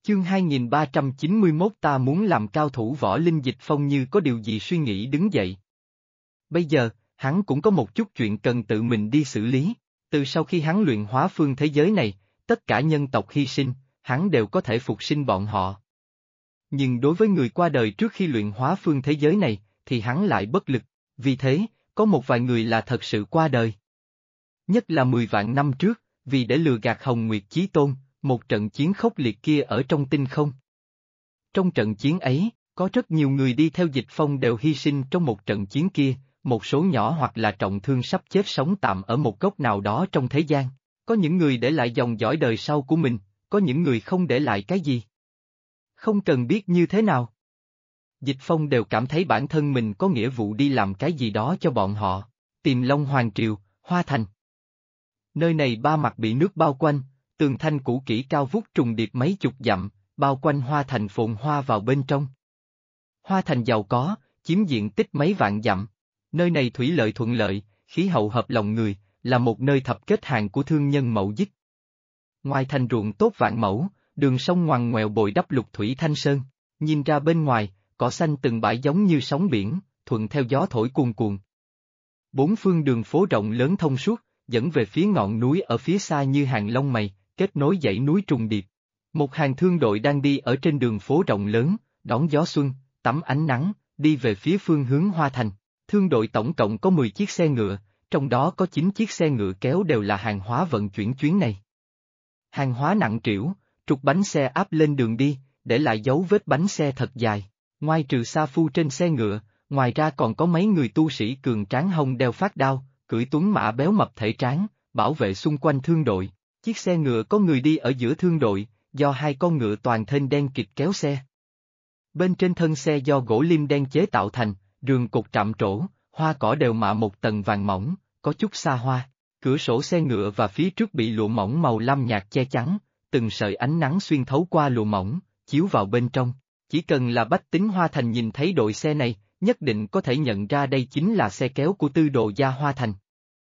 Chương 2391 ta muốn làm cao thủ võ linh. Dịch Phong như có điều gì suy nghĩ đứng dậy. Bây giờ, hắn cũng có một chút chuyện cần tự mình đi xử lý. Từ sau khi hắn luyện hóa phương thế giới này, tất cả nhân tộc hy sinh, hắn đều có thể phục sinh bọn họ. Nhưng đối với người qua đời trước khi luyện hóa phương thế giới này, thì hắn lại bất lực, vì thế, có một vài người là thật sự qua đời. Nhất là 10 vạn năm trước, vì để lừa gạt Hồng Nguyệt Chí Tôn, một trận chiến khốc liệt kia ở trong tinh không. Trong trận chiến ấy, có rất nhiều người đi theo Dịch Phong đều hy sinh trong một trận chiến kia, một số nhỏ hoặc là trọng thương sắp chết sống tạm ở một góc nào đó trong thế gian. Có những người để lại dòng dõi đời sau của mình, có những người không để lại cái gì. Không cần biết như thế nào. Dịch Phong đều cảm thấy bản thân mình có nghĩa vụ đi làm cái gì đó cho bọn họ. Tìm Long Hoàng Triều, Hoa Thành. Nơi này ba mặt bị nước bao quanh, tường thanh cũ kỹ cao vút trùng điệp mấy chục dặm, bao quanh Hoa Thành phồn hoa vào bên trong. Hoa Thành giàu có, chiếm diện tích mấy vạn dặm. Nơi này thủy lợi thuận lợi, khí hậu hợp lòng người, là một nơi tập kết hàng của thương nhân mậu dịch. Ngoài thành ruộng tốt vạn mẫu, đường sông ngoằn ngoèo bồi đắp lục thủy thanh sơn. Nhìn ra bên ngoài, cỏ xanh từng bãi giống như sóng biển, thuận theo gió thổi cuồn cuộn. Bốn phương đường phố rộng lớn thông suốt, dẫn về phía ngọn núi ở phía xa như hàng lông mày, kết nối dãy núi trùng điệp. Một hàng thương đội đang đi ở trên đường phố rộng lớn, đón gió xuân, tắm ánh nắng, đi về phía phương hướng Hoa Thành. Thương đội tổng cộng có 10 chiếc xe ngựa, trong đó có 9 chiếc xe ngựa kéo đều là hàng hóa vận chuyển chuyến này. Hàng hóa nặng trĩu, trục bánh xe áp lên đường đi, để lại dấu vết bánh xe thật dài. Ngoài trừ sa phu trên xe ngựa, ngoài ra còn có mấy người tu sĩ cường tráng hông đeo phát đao, cưỡi tuấn mã béo mập thể tráng, bảo vệ xung quanh thương đội. Chiếc xe ngựa có người đi ở giữa thương đội, do hai con ngựa toàn thân đen kịt kéo xe. Bên trên thân xe do gỗ lim đen chế tạo thành, rường cột trạm trổ, hoa cỏ đều mạ một tầng vàng mỏng, có chút xa hoa. Cửa sổ xe ngựa và phía trước bị lụa mỏng màu lam nhạt che chắn, từng sợi ánh nắng xuyên thấu qua lụa mỏng, chiếu vào bên trong. Chỉ cần là bách tính Hoa Thành nhìn thấy đội xe này, nhất định có thể nhận ra đây chính là xe kéo của Tư Đồ gia Hoa Thành.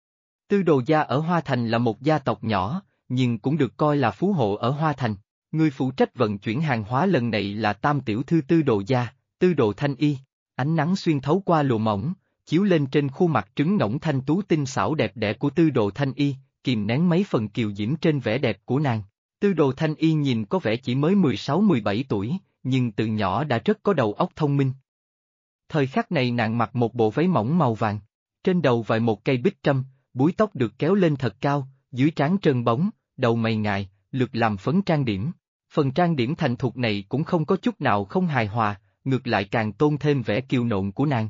Tư Đồ gia ở Hoa Thành là một gia tộc nhỏ, nhưng cũng được coi là phú hộ ở Hoa Thành. Người phụ trách vận chuyển hàng hóa lần này là tam tiểu thư Tư Đồ gia, Tư Đồ Thanh Y. Ánh nắng xuyên thấu qua lụa mỏng, chiếu lên trên khuôn mặt trứng ngỗng thanh tú tinh xảo đẹp đẽ của Tư Đồ Thanh Y, kìm nén mấy phần kiều diễm trên vẻ đẹp của nàng. Tư Đồ Thanh Y nhìn có vẻ chỉ mới 16-17 tuổi, nhưng từ nhỏ đã rất có đầu óc thông minh. Thời khắc này nàng mặc một bộ váy mỏng màu vàng, trên đầu vài một cây bích trâm, búi tóc được kéo lên thật cao, dưới trán trơn bóng, đầu mày ngài, lược làm phấn trang điểm. Phần trang điểm thành thục này cũng không có chút nào không hài hòa, ngược lại càng tôn thêm vẻ kiều nộn của nàng.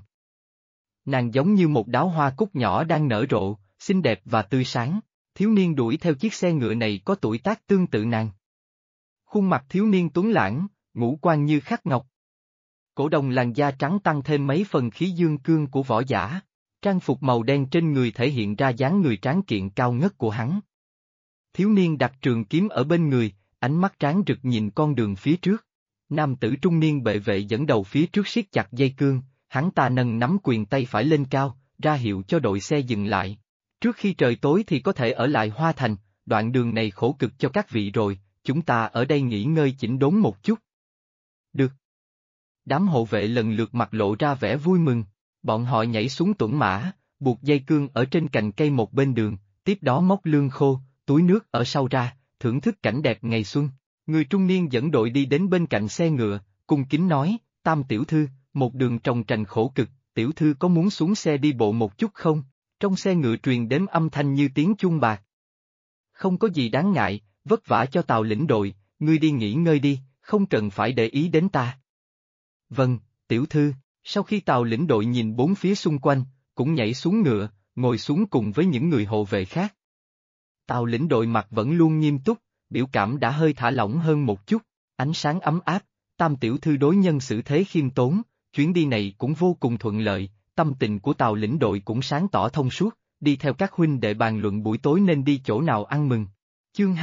Nàng giống như một đóa hoa cúc nhỏ đang nở rộ, xinh đẹp và tươi sáng. Thiếu niên đuổi theo chiếc xe ngựa này có tuổi tác tương tự nàng. Khuôn mặt thiếu niên tuấn lãng, ngũ quan như khắc ngọc. Cổ đồng làn da trắng tăng thêm mấy phần khí dương cương của võ giả. Trang phục màu đen trên người thể hiện ra dáng người tráng kiện cao ngất của hắn. Thiếu niên đặt trường kiếm ở bên người, ánh mắt tráng rực nhìn con đường phía trước. Nam tử trung niên bệ vệ dẫn đầu phía trước siết chặt dây cương, hắn ta nâng nắm quyền tay phải lên cao, ra hiệu cho đội xe dừng lại. Trước khi trời tối thì có thể ở lại Hoa Thành, đoạn đường này khổ cực cho các vị rồi, chúng ta ở đây nghỉ ngơi chỉnh đốn một chút. Được. Đám hộ vệ lần lượt mặt lộ ra vẻ vui mừng, bọn họ nhảy xuống tuẫn mã, buộc dây cương ở trên cành cây một bên đường, tiếp đó móc lương khô, túi nước ở sau ra, thưởng thức cảnh đẹp ngày xuân. Người trung niên dẫn đội đi đến bên cạnh xe ngựa, cung kính nói, Tam tiểu thư, một đường trồng trành khổ cực, tiểu thư có muốn xuống xe đi bộ một chút không? Trong xe ngựa truyền đến âm thanh như tiếng chuông bạc. Không có gì đáng ngại, vất vả cho Tào lĩnh đội, ngươi đi nghỉ ngơi đi, không cần phải để ý đến ta. Vâng, tiểu thư. Sau khi Tào lĩnh đội nhìn bốn phía xung quanh, cũng nhảy xuống ngựa, ngồi xuống cùng với những người hộ vệ khác. Tào lĩnh đội mặt vẫn luôn nghiêm túc, biểu cảm đã hơi thả lỏng hơn một chút, ánh sáng ấm áp, Tam tiểu thư đối nhân xử thế khiêm tốn, chuyến đi này cũng vô cùng thuận lợi, tâm tình của Tào lĩnh đội cũng sáng tỏ thông suốt, đi theo các huynh đệ bàn luận buổi tối nên đi chỗ nào ăn mừng. Chương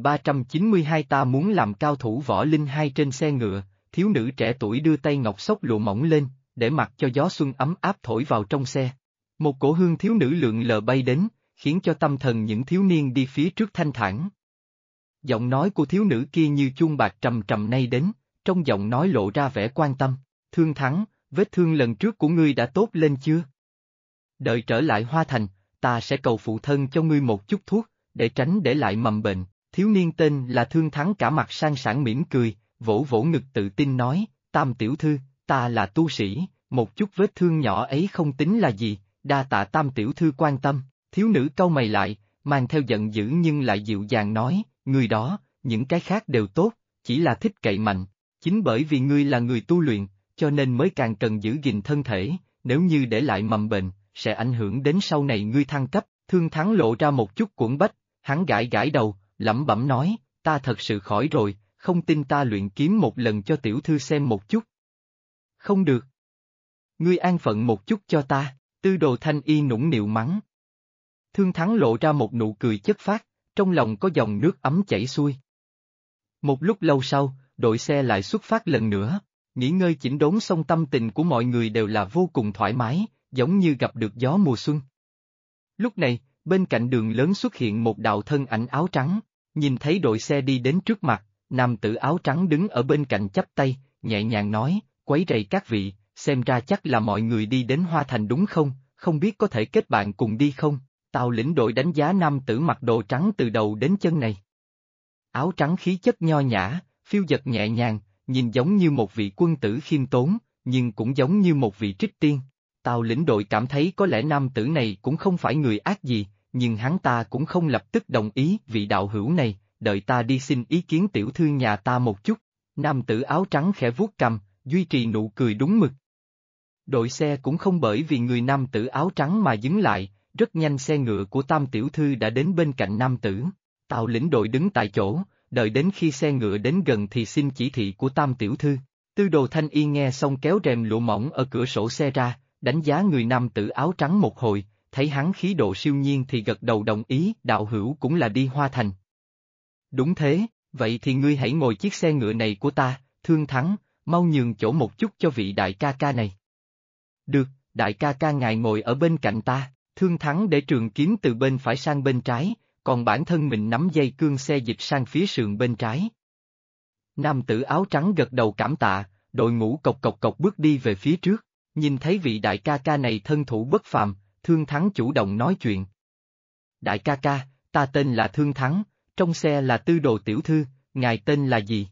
2392 ta muốn làm cao thủ võ linh. Hai trên xe ngựa, thiếu nữ trẻ tuổi đưa tay ngọc xốc lụa mỏng lên, để mặc cho gió xuân ấm áp thổi vào trong xe. Một cổ hương thiếu nữ lượn lờ bay đến, khiến cho tâm thần những thiếu niên đi phía trước thanh thản. Giọng nói của thiếu nữ kia như chuông bạc trầm trầm nay đến, trong giọng nói lộ ra vẻ quan tâm. Thương Thắng, vết thương lần trước của ngươi đã tốt lên chưa? Đợi trở lại Hoa Thành, ta sẽ cầu phụ thân cho ngươi một chút thuốc, để tránh để lại mầm bệnh. Thiếu niên tên là Thương Thắng cả mặt sang sảng mỉm cười, vỗ vỗ ngực tự tin nói, Tam tiểu thư, ta là tu sĩ, một chút vết thương nhỏ ấy không tính là gì, đa tạ Tam tiểu thư quan tâm. Thiếu nữ cau mày lại, mang theo giận dữ nhưng lại dịu dàng nói, ngươi đó, những cái khác đều tốt, chỉ là thích cậy mạnh. Chính bởi vì ngươi là người tu luyện, cho nên mới càng cần giữ gìn thân thể, nếu như để lại mầm bệnh, sẽ ảnh hưởng đến sau này ngươi thăng cấp. Thương Thắng lộ ra một chút quẫn bách, hắn gãi gãi đầu, lẩm bẩm nói, ta thật sự khỏi rồi, không tin ta luyện kiếm một lần cho tiểu thư xem một chút. Không được. Ngươi an phận một chút cho ta, Tư Đồ Thanh Y nũng nịu mắng. Thương Thắng lộ ra một nụ cười chất phác, trong lòng có dòng nước ấm chảy xuôi. Một lúc lâu sau, đội xe lại xuất phát lần nữa, nghỉ ngơi chỉnh đốn xong tâm tình của mọi người đều là vô cùng thoải mái, giống như gặp được gió mùa xuân. Lúc này, bên cạnh đường lớn xuất hiện một đạo thân ảnh áo trắng, nhìn thấy đội xe đi đến trước mặt, nam tử áo trắng đứng ở bên cạnh chắp tay, nhẹ nhàng nói, quấy rầy các vị, xem ra chắc là mọi người đi đến Hoa Thành đúng không, không biết có thể kết bạn cùng đi không? Tào lĩnh đội đánh giá nam tử mặc đồ trắng từ đầu đến chân này. Áo trắng khí chất nho nhã, phiêu dật nhẹ nhàng, nhìn giống như một vị quân tử khiêm tốn, nhưng cũng giống như một vị trích tiên. Tào lĩnh đội cảm thấy có lẽ nam tử này cũng không phải người ác gì, nhưng hắn ta cũng không lập tức đồng ý vị đạo hữu này, đợi ta đi xin ý kiến tiểu thư nhà ta một chút. Nam tử áo trắng khẽ vuốt cằm, duy trì nụ cười đúng mực. Đội xe cũng không bởi vì người nam tử áo trắng mà dừng lại, rất nhanh xe ngựa của Tam tiểu thư đã đến bên cạnh nam tử. Tào lĩnh đội đứng tại chỗ, đợi đến khi xe ngựa đến gần thì xin chỉ thị của Tam tiểu thư. Tư Đồ Thanh Y nghe xong kéo rèm lụa mỏng ở cửa sổ xe ra, đánh giá người nam tử áo trắng một hồi, thấy hắn khí độ siêu nhiên thì gật đầu đồng ý, đạo hữu cũng là đi Hoa Thành. Đúng thế, vậy thì ngươi hãy ngồi chiếc xe ngựa này của ta, Thương Thắng, mau nhường chỗ một chút cho vị đại ca ca này. Được, đại ca ca ngài ngồi ở bên cạnh ta. Thương Thắng để trường kiếm từ bên phải sang bên trái, còn bản thân mình nắm dây cương xe dịch sang phía sườn bên trái. Nam tử áo trắng gật đầu cảm tạ, đội ngũ cộc cộc cộc bước đi về phía trước, nhìn thấy vị đại ca ca này thân thủ bất phàm, Thương Thắng chủ động nói chuyện. Đại ca ca, ta tên là Thương Thắng, trong xe là Tư Đồ tiểu thư, ngài tên là gì?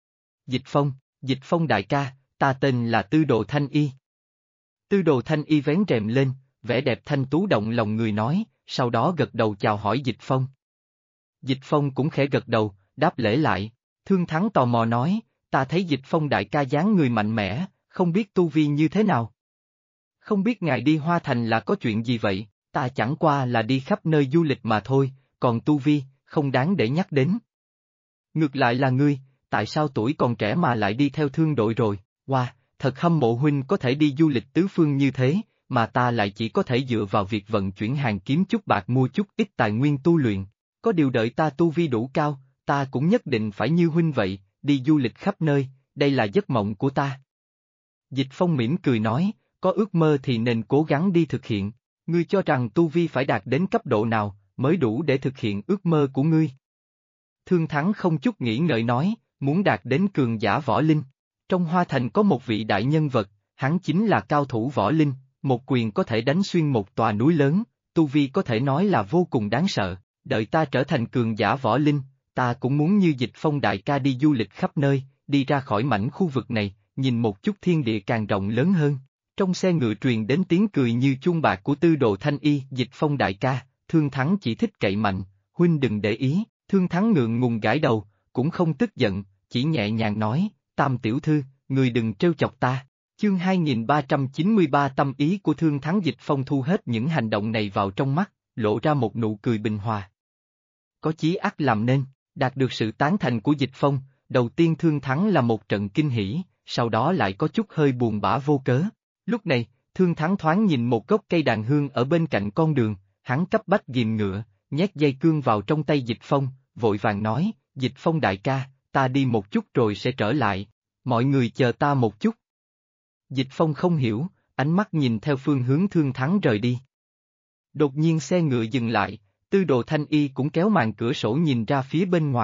Dịch Phong đại ca, ta tên là Tư Đồ Thanh Y. Tư Đồ Thanh Y vén rèm lên, vẻ đẹp thanh tú động lòng người nói, sau đó gật đầu chào hỏi Dịch Phong. Dịch Phong cũng khẽ gật đầu, đáp lễ lại. Thương Thắng tò mò nói, ta thấy Dịch Phong đại ca dáng người mạnh mẽ, không biết tu vi như thế nào. Không biết ngài đi Hoa Thành là có chuyện gì vậy, ta chẳng qua là đi khắp nơi du lịch mà thôi, còn tu vi, không đáng để nhắc đến. Ngược lại là ngươi, tại sao tuổi còn trẻ mà lại đi theo thương đội rồi, wow, thật hâm mộ huynh có thể đi du lịch tứ phương như thế, mà ta lại chỉ có thể dựa vào việc vận chuyển hàng kiếm chút bạc mua chút ít tài nguyên tu luyện. Có điều đợi ta tu vi đủ cao, ta cũng nhất định phải như huynh vậy, đi du lịch khắp nơi, đây là giấc mộng của ta. Dịch Phong mỉm cười nói, có ước mơ thì nên cố gắng đi thực hiện, ngươi cho rằng tu vi phải đạt đến cấp độ nào, mới đủ để thực hiện ước mơ của ngươi. Thương Thắng không chút nghĩ ngợi nói, muốn đạt đến cường giả võ linh. Trong Hoa Thành có một vị đại nhân vật, hắn chính là cao thủ võ linh, một quyền có thể đánh xuyên một tòa núi lớn, tu vi có thể nói là vô cùng đáng sợ. Đợi ta trở thành cường giả võ linh, ta cũng muốn như Dịch Phong đại ca đi du lịch khắp nơi, đi ra khỏi mảnh khu vực này, nhìn một chút thiên địa càng rộng lớn hơn. Trong xe ngựa truyền đến tiếng cười như chuông bạc của Tư Đồ Thanh Y, Dịch Phong đại ca, Thương Thắng chỉ thích cậy mạnh, huynh đừng để ý. Thương Thắng ngượng ngùng gãi đầu, cũng không tức giận, chỉ nhẹ nhàng nói, Tam tiểu thư, người đừng trêu chọc ta. Chương 2393 tâm ý của Thương Thắng. Dịch Phong thu hết những hành động này vào trong mắt, lộ ra một nụ cười bình hòa. Có chí ắt làm nên, đạt được sự tán thành của Dịch Phong, đầu tiên Thương Thắng là một trận kinh hỉ, sau đó lại có chút hơi buồn bã vô cớ. Lúc này, Thương Thắng thoáng nhìn một gốc cây đàn hương ở bên cạnh con đường, hắn cấp bách ghìm ngựa, nhét dây cương vào trong tay Dịch Phong, vội vàng nói, Dịch Phong đại ca, ta đi một chút rồi sẽ trở lại, mọi người chờ ta một chút. Dịch Phong không hiểu, ánh mắt nhìn theo phương hướng Thương Thắng rời đi. Đột nhiên xe ngựa dừng lại, Tư Đồ Thanh Y cũng kéo màn cửa sổ nhìn ra phía bên ngoài,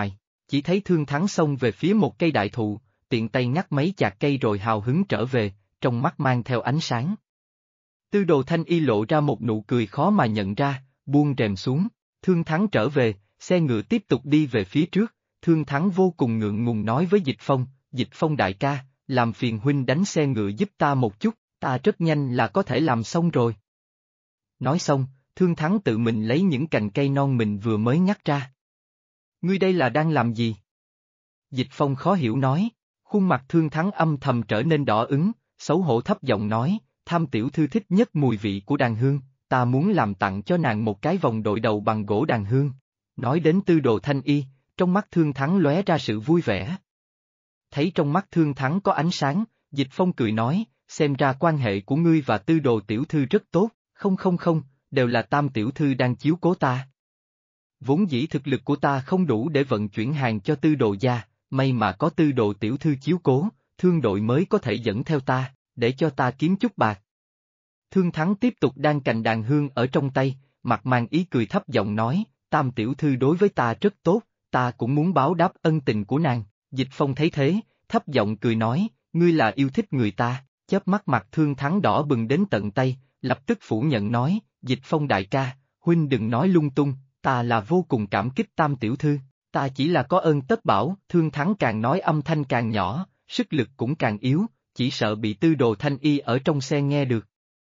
Chỉ thấy Thương Thắng xông về phía một cây đại thụ, tiện tay ngắt mấy chạc cây rồi hào hứng trở về, trong mắt mang theo ánh sáng. Tư Đồ Thanh Y lộ ra một nụ cười khó mà nhận ra, buông rèm xuống, Thương Thắng trở về, xe ngựa tiếp tục đi về phía trước, Thương Thắng vô cùng ngượng ngùng nói với Dịch Phong đại ca, làm phiền huynh đánh xe ngựa giúp ta một chút, ta rất nhanh là có thể làm xong rồi. Nói xong, Thương Thắng tự mình lấy những cành cây non mình vừa mới ngắt ra. Ngươi đây là đang làm gì? Dịch Phong khó hiểu nói, khuôn mặt Thương Thắng âm thầm trở nên đỏ ửng, xấu hổ thấp giọng nói, Tham tiểu thư thích nhất mùi vị của đàn hương, ta muốn làm tặng cho nàng một cái vòng đội đầu bằng gỗ đàn hương. Nói đến Tư Đồ Thanh Y, trong mắt Thương Thắng lóe ra sự vui vẻ. Thấy trong mắt Thương Thắng có ánh sáng, Dịch Phong cười nói, xem ra quan hệ của ngươi và Tư Đồ tiểu thư rất tốt, không, đều là Tam tiểu thư đang chiếu cố ta. Vốn dĩ thực lực của ta không đủ để vận chuyển hàng cho Tư Đồ gia, may mà có Tư Đồ tiểu thư chiếu cố, Thương đội mới có thể dẫn theo ta, để cho ta kiếm chút bạc. Thương Thắng tiếp tục đan cành đàn hương ở trong tay, mặt mang ý cười thấp giọng nói, Tam tiểu thư đối với ta rất tốt, ta cũng muốn báo đáp ân tình của nàng. Dịch Phong thấy thế, thấp giọng cười nói, ngươi là yêu thích người ta, chớp mắt mặt Thương Thắng đỏ bừng đến tận tay, lập tức phủ nhận nói, Dịch Phong đại ca, huynh đừng nói lung tung, ta là vô cùng cảm kích Tam tiểu thư, ta chỉ là có ơn tất bảo. Thương Thắng càng nói âm thanh càng nhỏ, sức lực cũng càng yếu, chỉ sợ bị Tư Đồ Thanh Y ở trong xe nghe được.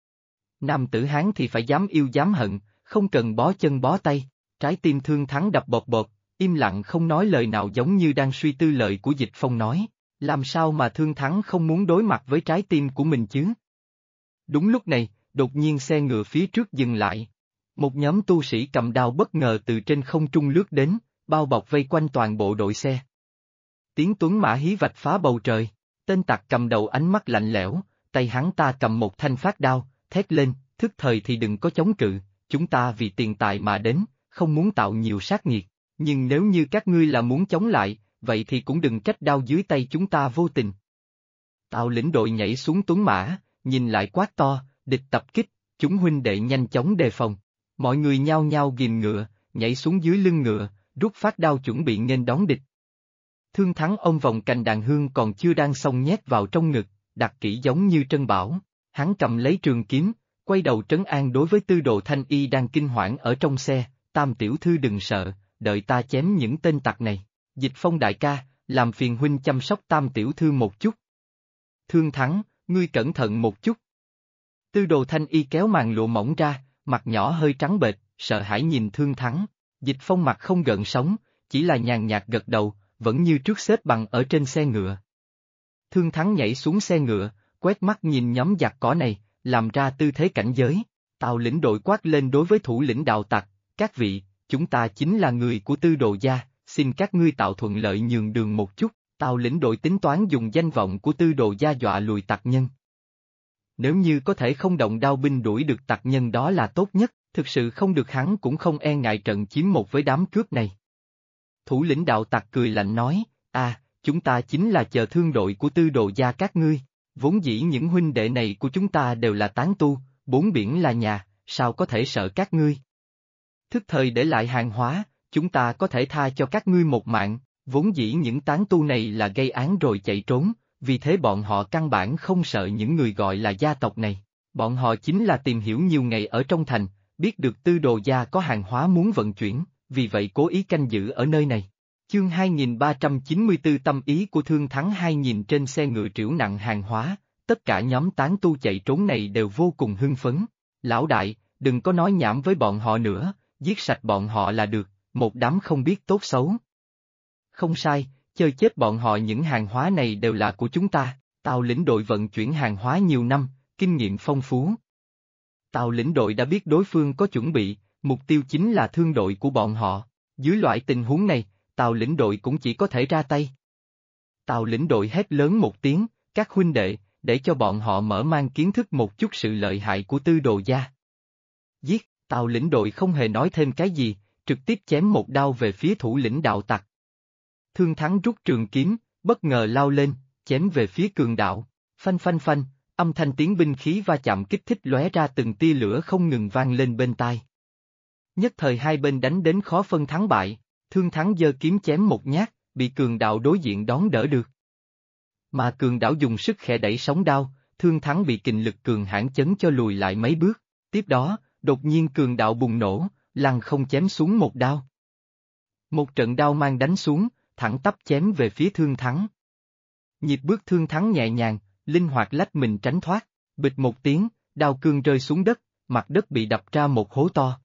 Nam tử Hán thì phải dám yêu dám hận, không cần bó chân bó tay, trái tim Thương Thắng đập bột bột, im lặng không nói lời nào giống như đang suy tư lời của Dịch Phong nói, làm sao mà Thương Thắng không muốn đối mặt với trái tim của mình chứ? Đúng lúc này, đột nhiên xe ngựa phía trước dừng lại. Một nhóm tu sĩ cầm đao bất ngờ từ trên không trung lướt đến, bao bọc vây quanh toàn bộ đội xe. Tiếng tuấn mã hí vạch phá bầu trời, tên tặc cầm đầu ánh mắt lạnh lẽo, tay hắn ta cầm một thanh phát đao, thét lên, thức thời thì đừng có chống cự, chúng ta vì tiền tài mà đến, không muốn tạo nhiều sát nghiệt, nhưng nếu như các ngươi là muốn chống lại, vậy thì cũng đừng trách đao dưới tay chúng ta vô tình. Tào lĩnh đội nhảy xuống tuấn mã, nhìn lại quát to, địch tập kích, chúng huynh đệ nhanh chóng đề phòng. Mọi người nhao nhao ghìm ngựa, nhảy xuống dưới lưng ngựa, rút phát đao chuẩn bị nghênh đón địch. Thương Thắng ôm vòng cành đàn hương còn chưa đang xong nhét vào trong ngực, đặt kỹ giống như trân bảo, hắn cầm lấy trường kiếm, quay đầu trấn an đối với Tư Đồ Thanh Y đang kinh hoảng ở trong xe, Tam tiểu thư đừng sợ, đợi ta chém những tên tặc này. Dịch Phong đại ca, làm phiền huynh chăm sóc Tam tiểu thư một chút. Thương Thắng, ngươi cẩn thận một chút. Tư Đồ Thanh Y kéo màn lụa mỏng ra, mặt nhỏ hơi trắng bệch, sợ hãi nhìn Thương Thắng. Dịch Phong mặt không gợn sóng, chỉ là nhàn nhạt gật đầu, vẫn như trước xếp bằng ở trên xe ngựa. Thương Thắng nhảy xuống xe ngựa, quét mắt nhìn nhóm giặc cỏ này, làm ra tư thế cảnh giới. Tào lĩnh đội quát lên đối với thủ lĩnh đạo tặc, các vị, chúng ta chính là người của Tư Đồ gia, xin các ngươi tạo thuận lợi nhường đường một chút. Tào lĩnh đội tính toán dùng danh vọng của Tư Đồ gia dọa lùi tặc nhân. Nếu như có thể không động đao binh đuổi được tặc nhân đó là tốt nhất, thực sự không được hắn cũng không e ngại trận chiến một với đám cướp này. Thủ lĩnh đạo tặc cười lạnh nói, chúng ta chính là chờ thương đội của Tư Đồ gia các ngươi, vốn dĩ những huynh đệ này của chúng ta đều là tán tu, bốn biển là nhà, sao có thể sợ các ngươi. Thức thời để lại hàng hóa, chúng ta có thể tha cho các ngươi một mạng, vốn dĩ những tán tu này là gây án rồi chạy trốn, vì thế bọn họ căn bản không sợ những người gọi là gia tộc này, bọn họ chính là tìm hiểu nhiều ngày ở trong thành, biết được Tư Đồ gia có hàng hóa muốn vận chuyển, vì vậy cố ý canh giữ ở nơi này. Chương 2394 tâm ý của Thương Thắng 2000 trên xe ngựa trĩu nặng hàng hóa, tất cả nhóm tán tu chạy trốn này đều vô cùng hưng phấn. Lão đại, đừng có nói nhảm với bọn họ nữa, giết sạch bọn họ là được, một đám không biết tốt xấu. Không sai, chơi chết bọn họ, những hàng hóa này đều là của chúng ta, Tào lĩnh đội vận chuyển hàng hóa nhiều năm, kinh nghiệm phong phú. Tào lĩnh đội đã biết đối phương có chuẩn bị, mục tiêu chính là thương đội của bọn họ, dưới loại tình huống này, Tào lĩnh đội cũng chỉ có thể ra tay. Tào lĩnh đội hét lớn một tiếng, các huynh đệ, để cho bọn họ mở mang kiến thức một chút sự lợi hại của Tư Đồ gia. Giết, Tào lĩnh đội không hề nói thêm cái gì, trực tiếp chém một đao về phía thủ lĩnh đạo tặc. Thương Thắng rút trường kiếm, bất ngờ lao lên, chém về phía cường đạo, phanh phanh phanh, âm thanh tiếng binh khí va chạm kích thích lóe ra từng tia lửa không ngừng vang lên bên tai. Nhất thời hai bên đánh đến khó phân thắng bại, Thương Thắng giơ kiếm chém một nhát, bị cường đạo đối diện đón đỡ được. Mà cường đạo dùng sức khẽ đẩy sóng đao, Thương Thắng bị kình lực cường hãn chấn cho lùi lại mấy bước, tiếp đó, đột nhiên cường đạo bùng nổ, lăng không chém xuống một đao. Một trận đao mang đánh xuống, thẳng tắp chém về phía Thương Thắng. Nhịp bước Thương Thắng nhẹ nhàng, linh hoạt lách mình tránh thoát, bịch một tiếng, đao cương rơi xuống đất, mặt đất bị đập ra một hố to.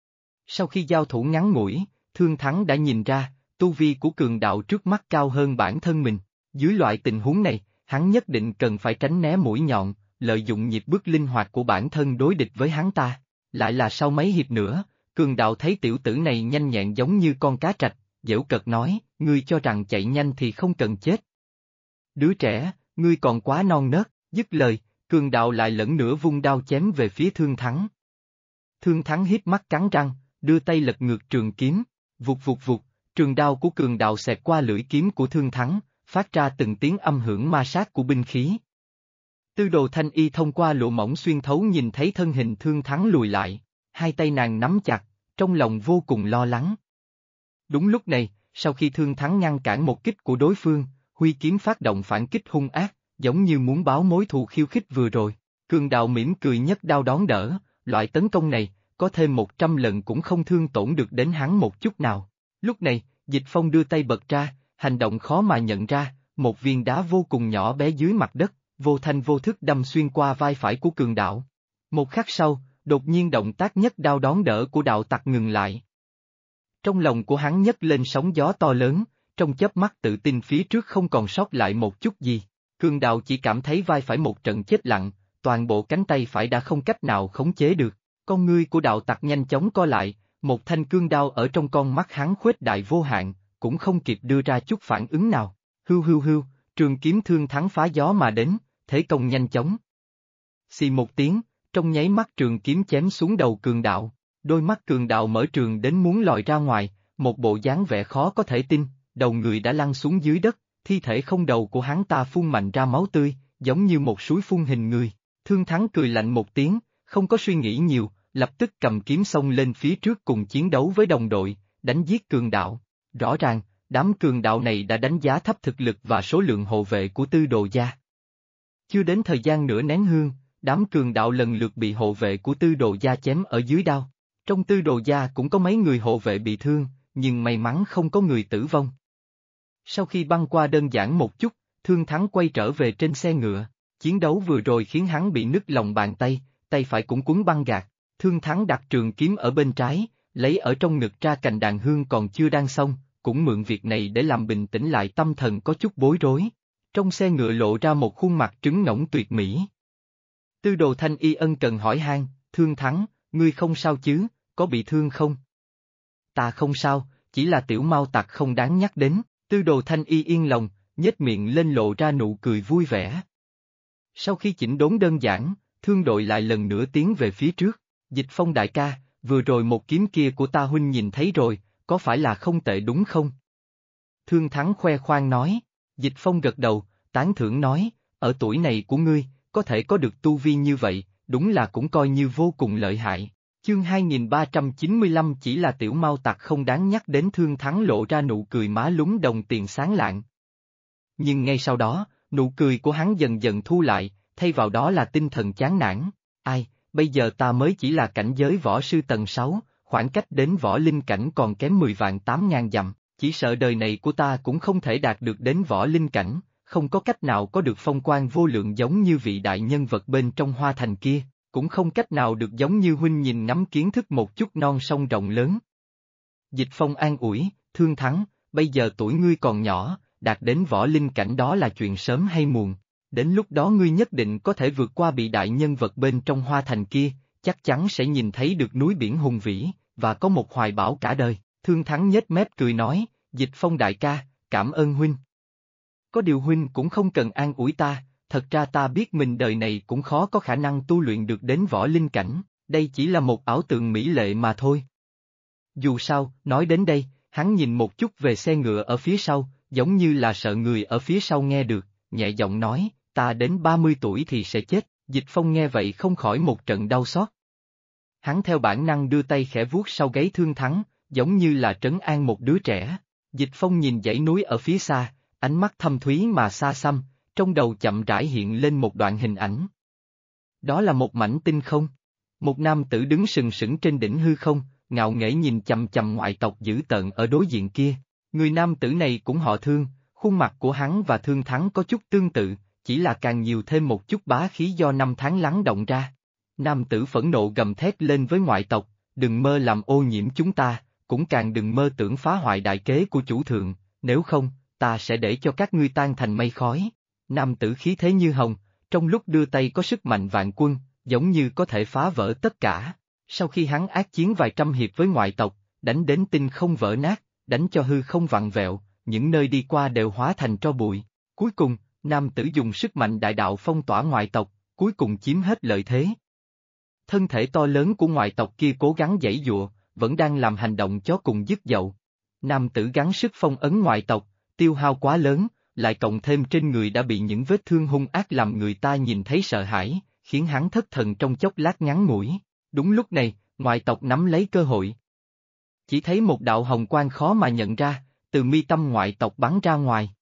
Sau khi giao thủ ngắn ngủi, Thương Thắng đã nhìn ra, tu vi của cường đạo trước mắt cao hơn bản thân mình. Dưới loại tình huống này, hắn nhất định cần phải tránh né mũi nhọn, lợi dụng nhịp bước linh hoạt của bản thân đối địch với hắn ta. Lại là sau mấy hiệp nữa, cường đạo thấy tiểu tử này nhanh nhẹn giống như con cá trạch, giễu cợt nói, ngươi cho rằng chạy nhanh thì không cần chết. Đứa trẻ, ngươi còn quá non nớt, dứt lời, cường đạo lại lần nữa vung đao chém về phía Thương Thắng. Thương Thắng hít mắt cắn răng, đưa tay lật ngược trường kiếm, vụt vụt vụt, trường đao của cường đạo xẹt qua lưỡi kiếm của Thương Thắng, phát ra từng tiếng âm hưởng ma sát của binh khí. Tư Đồ Thanh Y thông qua lụa mỏng xuyên thấu nhìn thấy thân hình Thương Thắng lùi lại, hai tay nàng nắm chặt, trong lòng vô cùng lo lắng. Đúng lúc này, sau khi Thương Thắng ngăn cản một kích của đối phương, huy kiếm phát động phản kích hung ác, giống như muốn báo mối thù khiêu khích vừa rồi. Cường đạo mỉm cười nhấc đao đón đỡ, loại tấn công này, có thêm 100 lần cũng không thương tổn được đến hắn một chút nào. Lúc này, Dịch Phong đưa tay bật ra, hành động khó mà nhận ra, một viên đá vô cùng nhỏ bé dưới mặt đất, vô thanh vô thức đâm xuyên qua vai phải của cường đạo. Một khắc sau, đột nhiên động tác nhấc đao đón đỡ của đạo tặc ngừng lại. Trong lòng của hắn nhấc lên sóng gió to lớn, trong chớp mắt tự tin phía trước không còn sót lại một chút gì. Cường đạo chỉ cảm thấy vai phải một trận chết lặng, toàn bộ cánh tay phải đã không cách nào khống chế được. Con ngươi của đạo tặc nhanh chóng co lại, một thanh cương đao ở trong con mắt hắn khuếch đại vô hạn, cũng không kịp đưa ra chút phản ứng nào. Hưu hưu hưu, trường kiếm Thương Thắng phá gió mà đến, thế công nhanh chóng. Xì một tiếng, trong nháy mắt trường kiếm chém xuống đầu cường đạo, đôi mắt cường đạo mở trường đến muốn lòi ra ngoài, một bộ dáng vẻ khó có thể tin, đầu người đã lăn xuống dưới đất, thi thể không đầu của hắn ta phun mạnh ra máu tươi, giống như một suối phun hình người. Thương Thắng cười lạnh một tiếng, không có suy nghĩ nhiều, lập tức cầm kiếm xông lên phía trước cùng chiến đấu với đồng đội, đánh giết cường đạo. Rõ ràng, đám cường đạo này đã đánh giá thấp thực lực và số lượng hộ vệ của Tư Đồ gia. Chưa đến thời gian nửa nén hương, đám cường đạo lần lượt bị hộ vệ của Tư Đồ gia chém ở dưới đao. Trong Tư Đồ gia cũng có mấy người hộ vệ bị thương, nhưng may mắn không có người tử vong. Sau khi băng qua đơn giản một chút, Thương Thắng quay trở về trên xe ngựa. Chiến đấu vừa rồi khiến hắn bị nứt lòng bàn tay, tay phải cũng quấn băng gạc. Thương Thắng đặt trường kiếm ở bên trái, lấy ở trong ngực ra cành đàn hương còn chưa đan xong, cũng mượn việc này để làm bình tĩnh lại tâm thần có chút bối rối. Trong xe ngựa lộ ra một khuôn mặt trứng ngỗng tuyệt mỹ. Tư Đồ Thanh Y ân cần hỏi han, Thương Thắng, ngươi không sao chứ, có bị thương không? Ta không sao, chỉ là tiểu mao tặc không đáng nhắc đến. Tư Đồ Thanh Y yên lòng, nhếch miệng lên lộ ra nụ cười vui vẻ. Sau khi chỉnh đốn đơn giản, thương đội lại lần nữa tiến về phía trước. Dịch Phong đại ca, vừa rồi một kiếm kia của ta huynh nhìn thấy rồi, có phải là không tệ đúng không? Thương Thắng khoe khoang nói. Dịch Phong gật đầu, tán thưởng nói, ở tuổi này của ngươi, có thể có được tu vi như vậy, đúng là cũng coi như vô cùng lợi hại. Chương 2395 chỉ là tiểu mao tặc không đáng nhắc đến. Thương Thắng lộ ra nụ cười má lúm đồng tiền sáng lạng. Nhưng ngay sau đó, nụ cười của hắn dần dần thu lại, thay vào đó là tinh thần chán nản. Ai, bây giờ ta mới chỉ là cảnh giới võ sư tầng 6, khoảng cách đến võ linh cảnh còn kém 10.800.000 dặm, chỉ sợ đời này của ta cũng không thể đạt được đến võ linh cảnh, không có cách nào có được phong quang vô lượng giống như vị đại nhân vật bên trong Hoa Thành kia, cũng không cách nào được giống như huynh nhìn ngắm kiến thức một chút non sông rộng lớn. Dịch Phong an ủi, Thương Thắng, bây giờ tuổi ngươi còn nhỏ, đạt đến võ linh cảnh đó là chuyện sớm hay muộn, đến lúc đó ngươi nhất định có thể vượt qua bị đại nhân vật bên trong Hoa Thành kia, chắc chắn sẽ nhìn thấy được núi biển hùng vĩ, và có một hoài bão cả đời. Thương Thắng nhếch mép cười nói, Dịch Phong đại ca, cảm ơn huynh. Có điều huynh cũng không cần an ủi ta, thật ra ta biết mình đời này cũng khó có khả năng tu luyện được đến võ linh cảnh, đây chỉ là một ảo tượng mỹ lệ mà thôi. Dù sao, nói đến đây, hắn nhìn một chút về xe ngựa ở phía sau, giống như là sợ người ở phía sau nghe được, nhẹ giọng nói, ta đến 30 tuổi thì sẽ chết. Dịch Phong nghe vậy không khỏi một trận đau xót. Hắn theo bản năng đưa tay khẽ vuốt sau gáy Thương Thắng, giống như là trấn an một đứa trẻ. Dịch Phong nhìn dãy núi ở phía xa, ánh mắt thâm thúy mà xa xăm, trong đầu chậm rãi hiện lên một đoạn hình ảnh. Đó là một mảnh tinh không. Một nam tử đứng sừng sững trên đỉnh hư không, ngạo nghễ nhìn chằm chằm ngoại tộc dữ tợn ở đối diện kia. Người nam tử này cũng họ Thương, khuôn mặt của hắn và Thương Thắng có chút tương tự, chỉ là càng nhiều thêm một chút bá khí do năm tháng lắng động ra. Nam tử phẫn nộ gầm thét lên với ngoại tộc, đừng mơ làm ô nhiễm chúng ta, cũng càng đừng mơ tưởng phá hoại đại kế của chủ thượng, nếu không, ta sẽ để cho các ngươi tan thành mây khói. Nam tử khí thế như hồng, trong lúc đưa tay có sức mạnh vạn quân, giống như có thể phá vỡ tất cả. Sau khi hắn ác chiến vài trăm hiệp với ngoại tộc, đánh đến tinh không vỡ nát, đánh cho hư không vặn vẹo, những nơi đi qua đều hóa thành tro bụi. Cuối cùng, nam tử dùng sức mạnh đại đạo phong tỏa ngoại tộc, cuối cùng chiếm hết lợi thế. Thân thể to lớn của ngoại tộc kia cố gắng giãy giụa, vẫn đang làm hành động chó cùng dứt dậu. Nam tử gắng sức phong ấn ngoại tộc, tiêu hao quá lớn, lại cộng thêm trên người đã bị những vết thương hung ác làm người ta nhìn thấy sợ hãi, khiến hắn thất thần trong chốc lát ngắn ngủi. Đúng lúc này, ngoại tộc nắm lấy cơ hội. Chỉ thấy một đạo hồng quang khó mà nhận ra, từ mi tâm ngoại tộc bắn ra ngoài.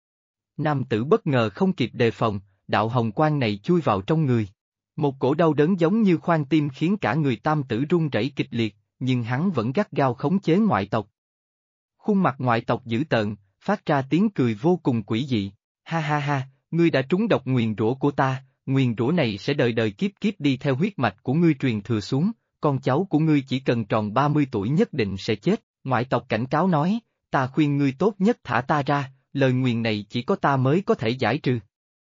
Nam tử bất ngờ không kịp đề phòng, đạo hồng quang này chui vào trong người. Một cổ đau đớn giống như khoan tim khiến cả người tam tử run rẩy kịch liệt, nhưng hắn vẫn gắt gao khống chế ngoại tộc. Khuôn mặt ngoại tộc dữ tợn, phát ra tiếng cười vô cùng quỷ dị. Ha ha ha, ngươi đã trúng độc nguyền rủa của ta, nguyền rủa này sẽ đời đời kiếp kiếp đi theo huyết mạch của ngươi truyền thừa xuống, con cháu của ngươi chỉ cần tròn 30 tuổi nhất định sẽ chết. Ngoại tộc cảnh cáo nói, ta khuyên ngươi tốt nhất thả ta ra, lời nguyền này chỉ có ta mới có thể giải trừ.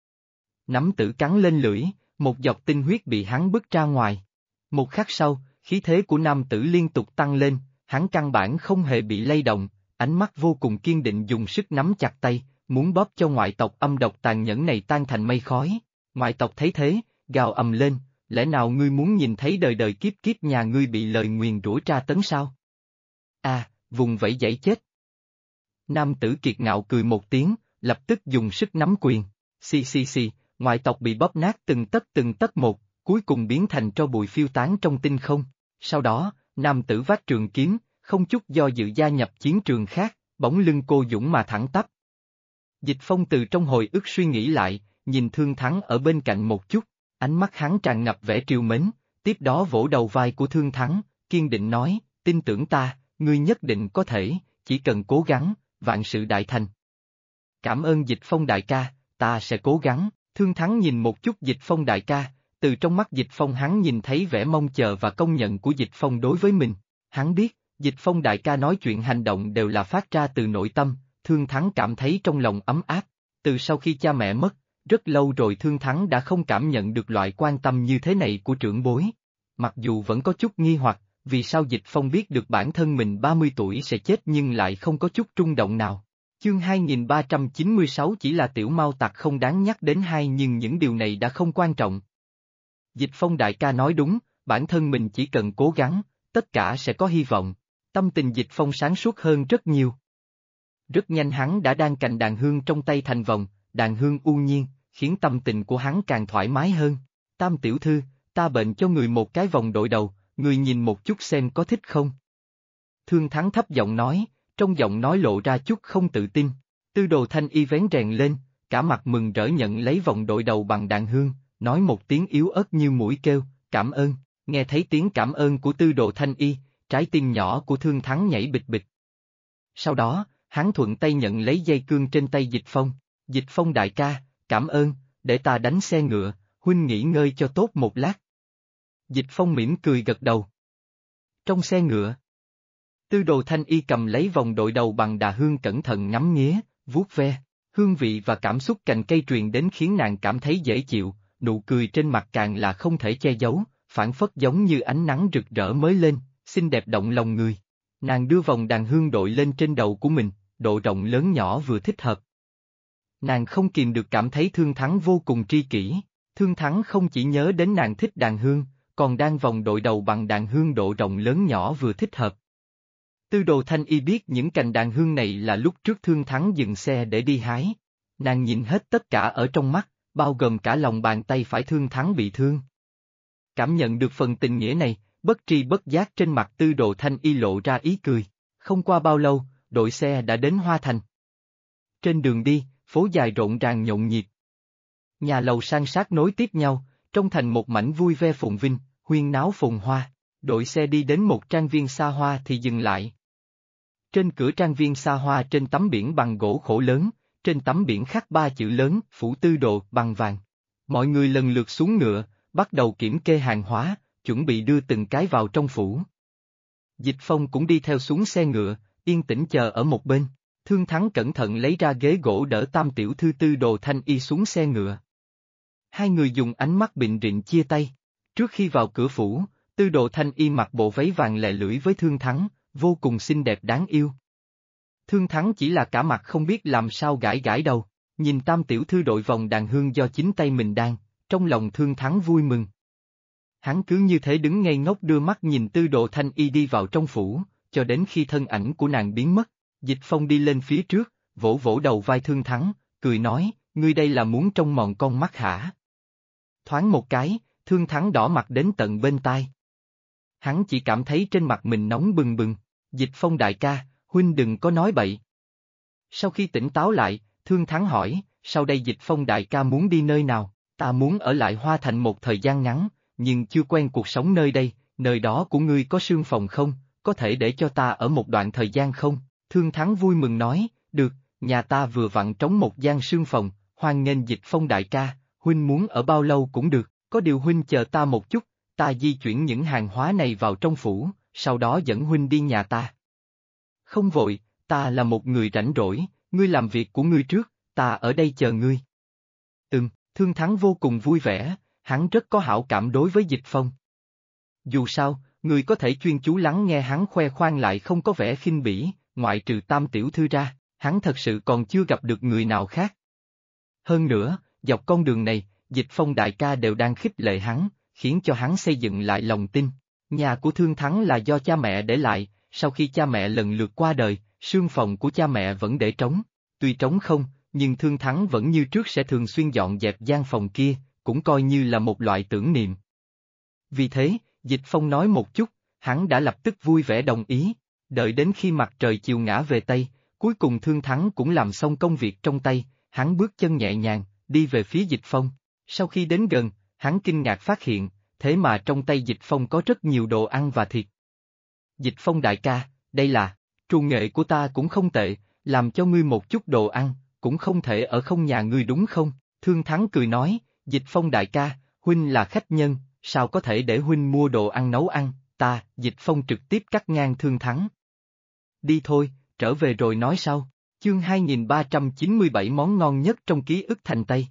Nắm tử cắn lên lưỡi, một giọt tinh huyết bị hắn bứt ra ngoài. Một khắc sau, khí thế của nam tử liên tục tăng lên, hắn căn bản không hề bị lay động, ánh mắt vô cùng kiên định dùng sức nắm chặt tay, muốn bóp cho ngoại tộc âm độc tàn nhẫn này tan thành mây khói. Ngoại tộc thấy thế, gào ầm lên, lẽ nào ngươi muốn nhìn thấy đời đời kiếp kiếp nhà ngươi bị lời nguyền rủa tra tấn sao? Vùng vẫy giãy chết. Nam tử kiệt ngạo cười một tiếng, lập tức dùng sức nắm quyền. Xì, ngoại tộc bị bóp nát từng tấc một, cuối cùng biến thành tro bụi phiêu tán trong tinh không. Sau đó, nam tử vác trường kiếm, không chút do dự gia nhập chiến trường khác, bóng lưng cô dũng mà thẳng tắp. Dịch Phong từ trong hồi ức suy nghĩ lại, nhìn Thương Thắng ở bên cạnh một chút, ánh mắt hắn tràn ngập vẻ trìu mến, tiếp đó vỗ đầu vai của Thương Thắng, kiên định nói, tin tưởng ta, ngươi nhất định có thể, chỉ cần cố gắng, vạn sự đại thành. Cảm ơn Dịch Phong đại ca, ta sẽ cố gắng. Thương Thắng nhìn một chút Dịch Phong đại ca, từ trong mắt Dịch Phong hắn nhìn thấy vẻ mong chờ và công nhận của Dịch Phong đối với mình. Hắn biết, Dịch Phong đại ca nói chuyện hành động đều là phát ra từ nội tâm, Thương Thắng cảm thấy trong lòng ấm áp. Từ sau khi cha mẹ mất, rất lâu rồi Thương Thắng đã không cảm nhận được loại quan tâm như thế này của trưởng bối. Mặc dù vẫn có chút nghi hoặc, vì sao Dịch Phong biết được bản thân mình 30 tuổi sẽ chết nhưng lại không có chút rung động nào. Chương 2396 chỉ là tiểu mao tặc không đáng nhắc đến nhưng những điều này đã không quan trọng. Dịch Phong đại ca nói đúng, bản thân mình chỉ cần cố gắng, tất cả sẽ có hy vọng. Tâm tình Dịch Phong sáng suốt hơn rất nhiều. Rất nhanh hắn đã đan cành đàn hương trong tay thành vòng, đàn hương u nhiên, khiến tâm tình của hắn càng thoải mái hơn. Tam tiểu thư, ta bệnh cho người một cái vòng đội đầu, người nhìn một chút xem có thích không? Thương Thắng thấp giọng nói, trong giọng nói lộ ra chút không tự tin. Tư Đồ Thanh Y vén rèn lên, cả mặt mừng rỡ nhận lấy vòng đội đầu bằng đàn hương, nói một tiếng yếu ớt như mũi kêu, cảm ơn. Nghe thấy tiếng cảm ơn của Tư Đồ Thanh Y, trái tim nhỏ của Thương Thắng nhảy bịch bịch. Sau đó, hắn thuận tay nhận lấy dây cương trên tay Dịch Phong. Dịch Phong đại ca, cảm ơn, để ta đánh xe ngựa, huynh nghỉ ngơi cho tốt một lát. Dịch Phong mỉm cười gật đầu. Trong xe ngựa, Tư Đồ Thanh Y cầm lấy vòng đội đầu bằng đà hương cẩn thận ngắm nghía, vuốt ve, hương vị và cảm xúc cành cây truyền đến khiến nàng cảm thấy dễ chịu, nụ cười trên mặt càng là không thể che giấu, phảng phất giống như ánh nắng rực rỡ mới lên, xinh đẹp động lòng người. Nàng đưa vòng đàn hương đội lên trên đầu của mình, độ rộng lớn nhỏ vừa thích hợp. Nàng không kìm được cảm thấy Thương Thắng vô cùng tri kỷ, Thương Thắng không chỉ nhớ đến nàng thích đàn hương, còn đang vòng đội đầu bằng đàn hương độ rộng lớn nhỏ vừa thích hợp. Tư Đồ Thanh Y biết những cành đàn hương này là lúc trước Thương Thắng dừng xe để đi hái. Nàng nhìn hết tất cả ở trong mắt, bao gồm cả lòng bàn tay phải Thương Thắng bị thương. Cảm nhận được phần tình nghĩa này, bất tri bất giác trên mặt Tư Đồ Thanh Y lộ ra ý cười. Không qua bao lâu, đội xe đã đến Hoa Thành. Trên đường đi, phố dài rộn ràng nhộn nhịp. Nhà lầu san sát nối tiếp nhau, trông thành một mảnh vui ve phồn vinh, huyên náo phồn hoa. Đội xe đi đến một trang viên xa hoa thì dừng lại. Trên cửa trang viên xa hoa trên tấm biển bằng gỗ khổ lớn, trên tấm biển khắc 3 chữ lớn, Phủ Tư Đồ, bằng vàng. Mọi người lần lượt xuống ngựa, bắt đầu kiểm kê hàng hóa, chuẩn bị đưa từng cái vào trong phủ. Dịch Phong cũng đi theo xuống xe ngựa, yên tĩnh chờ ở một bên. Thương Thắng cẩn thận lấy ra ghế gỗ đỡ Tam tiểu thư Tư Đồ Thanh Y xuống xe ngựa. Hai người dùng ánh mắt bịnh rịnh chia tay. Trước khi vào cửa phủ, Tư Đồ Thanh Y mặc bộ váy vàng lẹ lưỡi với Thương Thắng, vô cùng xinh đẹp đáng yêu. Thương Thắng chỉ là cả mặt không biết làm sao gãi gãi đầu, nhìn Tam tiểu thư đội vòng đàn hương do chính tay mình đan, trong lòng Thương Thắng vui mừng. Hắn cứ như thế đứng ngây ngốc đưa mắt nhìn Tư Đồ Thanh Y đi vào trong phủ, cho đến khi thân ảnh của nàng biến mất. Dịch Phong đi lên phía trước, vỗ vỗ đầu vai Thương Thắng, cười nói, ngươi đây là muốn trông mòn con mắt hả? Thoáng một cái, Thương Thắng đỏ mặt đến tận bên tai. Hắn chỉ cảm thấy trên mặt mình nóng bừng bừng. Dịch Phong đại ca, huynh đừng có nói bậy. Sau khi tỉnh táo lại, Thương Thắng hỏi, sau đây Dịch Phong đại ca muốn đi nơi nào? Ta muốn ở lại Hoa Thành một thời gian ngắn, nhưng chưa quen cuộc sống nơi đây, nơi đó của ngươi có sương phòng không, có thể để cho ta ở một đoạn thời gian không? Thương Thắng vui mừng nói, được, nhà ta vừa vặn trống một gian sương phòng, hoan nghênh Dịch Phong đại ca, huynh muốn ở bao lâu cũng được, có điều huynh chờ ta một chút, ta di chuyển những hàng hóa này vào trong phủ, sau đó dẫn huynh đi nhà ta. Không vội, ta là một người rảnh rỗi, ngươi làm việc của ngươi trước, ta ở đây chờ ngươi. Thương Thắng vô cùng vui vẻ, hắn rất có hảo cảm đối với Dịch Phong. Dù sao, người có thể chuyên chú lắng nghe hắn khoe khoang lại không có vẻ khinh bỉ, ngoại trừ Tam tiểu thư ra, hắn thật sự còn chưa gặp được người nào khác. Hơn nữa, dọc con đường này, Dịch Phong đại ca đều đang khích lệ hắn, khiến cho hắn xây dựng lại lòng tin. Nhà của Thương Thắng là do cha mẹ để lại, sau khi cha mẹ lần lượt qua đời, sương phòng của cha mẹ vẫn để trống. Tuy trống không, nhưng Thương Thắng vẫn như trước sẽ thường xuyên dọn dẹp gian phòng kia, cũng coi như là một loại tưởng niệm. Vì thế, Dịch Phong nói một chút, hắn đã lập tức vui vẻ đồng ý. Đợi đến khi mặt trời chiều ngã về Tây, cuối cùng Thương Thắng cũng làm xong công việc trong tay, hắn bước chân nhẹ nhàng, đi về phía Dịch Phong. Sau khi đến gần, hắn kinh ngạc phát hiện, thế mà trong tay Dịch Phong có rất nhiều đồ ăn và thịt. Dịch Phong đại ca, đây là, trù nghệ của ta cũng không tệ, làm cho ngươi một chút đồ ăn, cũng không thể ở không nhà ngươi đúng không? Thương Thắng cười nói, Dịch Phong đại ca, huynh là khách nhân, sao có thể để huynh mua đồ ăn nấu ăn, Dịch Phong trực tiếp cắt ngang Thương Thắng. Đi thôi, trở về rồi nói sau. Chương 2397 món ngon nhất trong ký ức thành Tây.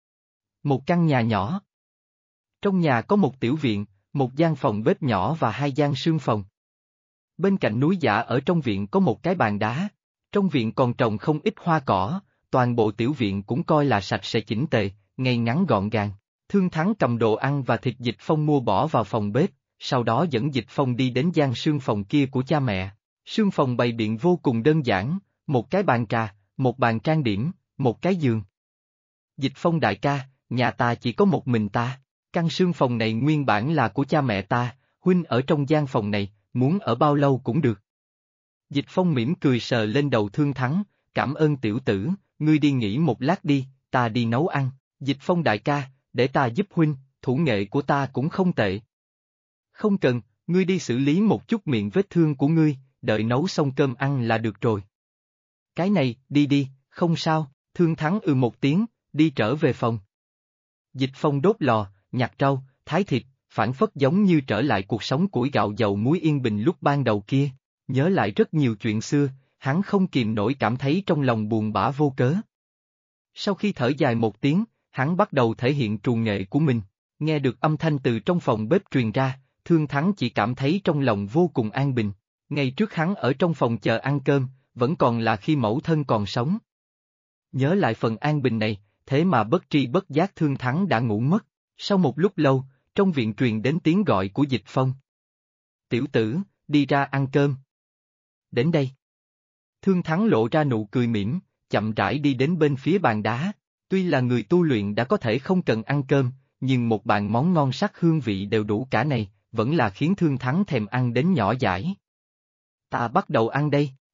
Một căn nhà nhỏ. Trong nhà có một tiểu viện, một gian phòng bếp nhỏ và 2 gian sương phòng. Bên cạnh núi giả ở trong viện có một cái bàn đá. Trong viện còn trồng không ít hoa cỏ, toàn bộ tiểu viện cũng coi là sạch sẽ chỉnh tề, ngay ngắn gọn gàng. Thương Thắng cầm đồ ăn và thịt Dịch Phong mua bỏ vào phòng bếp, sau đó dẫn Dịch Phong đi đến gian sương phòng kia của cha mẹ. Sương phòng bày biện vô cùng đơn giản, một cái bàn trà, một bàn trang điểm, một cái giường. Dịch Phong đại ca, nhà ta chỉ có một mình ta, căn sương phòng này nguyên bản là của cha mẹ ta, huynh ở trong gian phòng này, muốn ở bao lâu cũng được. Dịch Phong mỉm cười sờ lên đầu Thương Thắng, cảm ơn tiểu tử, ngươi đi nghỉ một lát đi, ta đi nấu ăn. Dịch Phong đại ca, để ta giúp huynh, thủ nghệ của ta cũng không tệ. Không cần, ngươi đi xử lý một chút miệng vết thương của ngươi, đợi nấu xong cơm ăn là được rồi. Cái này, đi, không sao, Thương Thắng một tiếng, đi trở về phòng. Dịch Phong đốt lò, nhặt rau, thái thịt, phảng phất giống như trở lại cuộc sống củi gạo dầu muối yên bình lúc ban đầu kia, nhớ lại rất nhiều chuyện xưa, hắn không kìm nổi cảm thấy trong lòng buồn bã vô cớ. Sau khi thở dài một tiếng, hắn bắt đầu thể hiện trù nghệ của mình, nghe được âm thanh từ trong phòng bếp truyền ra, Thương Thắng chỉ cảm thấy trong lòng vô cùng an bình. Ngày trước hắn ở trong phòng chờ ăn cơm, vẫn còn là khi mẫu thân còn sống. Nhớ lại phần an bình này, thế mà bất tri bất giác Thương Thắng đã ngủ mất. Sau một lúc lâu, trong viện truyền đến tiếng gọi của Dịch Phong. Tiểu tử, đi ra ăn cơm. Đến đây. Thương Thắng lộ ra nụ cười mỉm, chậm rãi đi đến bên phía bàn đá. Tuy là người tu luyện đã có thể không cần ăn cơm, nhưng một bàn món ngon sắc hương vị đều đủ cả này, vẫn là khiến Thương Thắng thèm ăn đến nhỏ dãi. Ta bắt đầu ăn đây,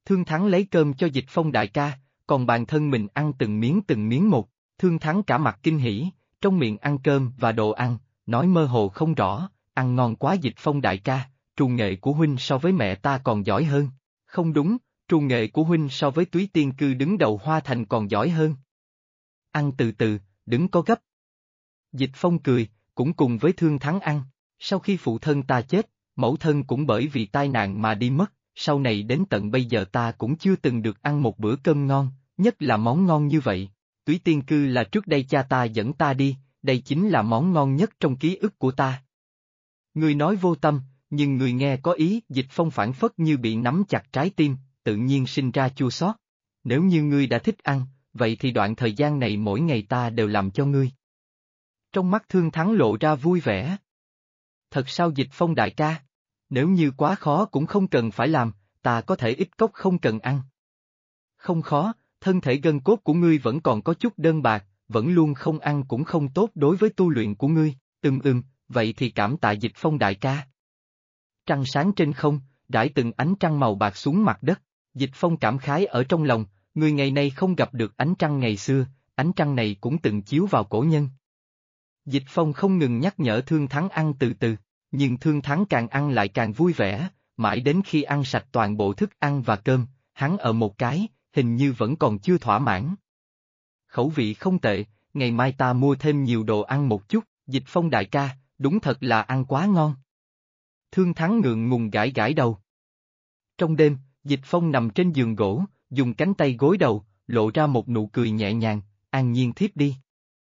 Thương Thắng lấy cơm cho Dịch Phong đại ca, còn bản thân mình ăn từng miếng một. Thương Thắng cả mặt kinh hỉ, trong miệng ăn cơm và đồ ăn, nói mơ hồ không rõ, ăn ngon quá Dịch Phong đại ca, trù nghệ của huynh so với mẹ ta còn giỏi hơn. Không đúng, trù nghệ của huynh so với Túy Tiên Cư đứng đầu Hoa Thành còn giỏi hơn. Ăn từ từ, đừng có gấp. Dịch Phong cười, cũng cùng với Thương Thắng ăn. Sau khi phụ thân ta chết, mẫu thân cũng bởi vì tai nạn mà đi mất, sau này đến tận bây giờ ta cũng chưa từng được ăn một bữa cơm ngon, nhất là món ngon như vậy. Túy Tiên Cư là trước đây cha ta dẫn ta đi, đây chính là món ngon nhất trong ký ức của ta. Người nói vô tâm, nhưng người nghe có ý. Dịch Phong phản phất như bị nắm chặt trái tim, tự nhiên sinh ra chua xót. Nếu như ngươi đã thích ăn, vậy thì đoạn thời gian này mỗi ngày ta đều làm cho ngươi. Trong mắt Thương Thắng lộ ra vui vẻ. Thật sao Dịch Phong đại ca? Nếu như quá khó cũng không cần phải làm, ta có thể ít cốc không cần ăn. Không khó, thân thể gân cốt của ngươi vẫn còn có chút đơn bạc, vẫn luôn không ăn cũng không tốt đối với tu luyện của ngươi. Vậy thì cảm tạ Dịch Phong đại ca. Trăng sáng trên không, rải từng ánh trăng màu bạc xuống mặt đất. Dịch Phong cảm khái ở trong lòng, người ngày nay không gặp được ánh trăng ngày xưa, ánh trăng này cũng từng chiếu vào cổ nhân. Dịch Phong không ngừng nhắc nhở Thương Thắng ăn từ từ, nhưng Thương Thắng càng ăn lại càng vui vẻ, mãi đến khi ăn sạch toàn bộ thức ăn và cơm, hắn ở một cái, hình như vẫn còn chưa thỏa mãn. Khẩu vị không tệ, ngày mai ta mua thêm nhiều đồ ăn một chút. Dịch Phong đại ca, đúng thật là ăn quá ngon. Thương Thắng ngượng ngùng gãi gãi đầu. Trong đêm, Dịch Phong nằm trên giường gỗ, dùng cánh tay gối đầu, lộ ra một nụ cười nhẹ nhàng, an nhiên thiếp đi.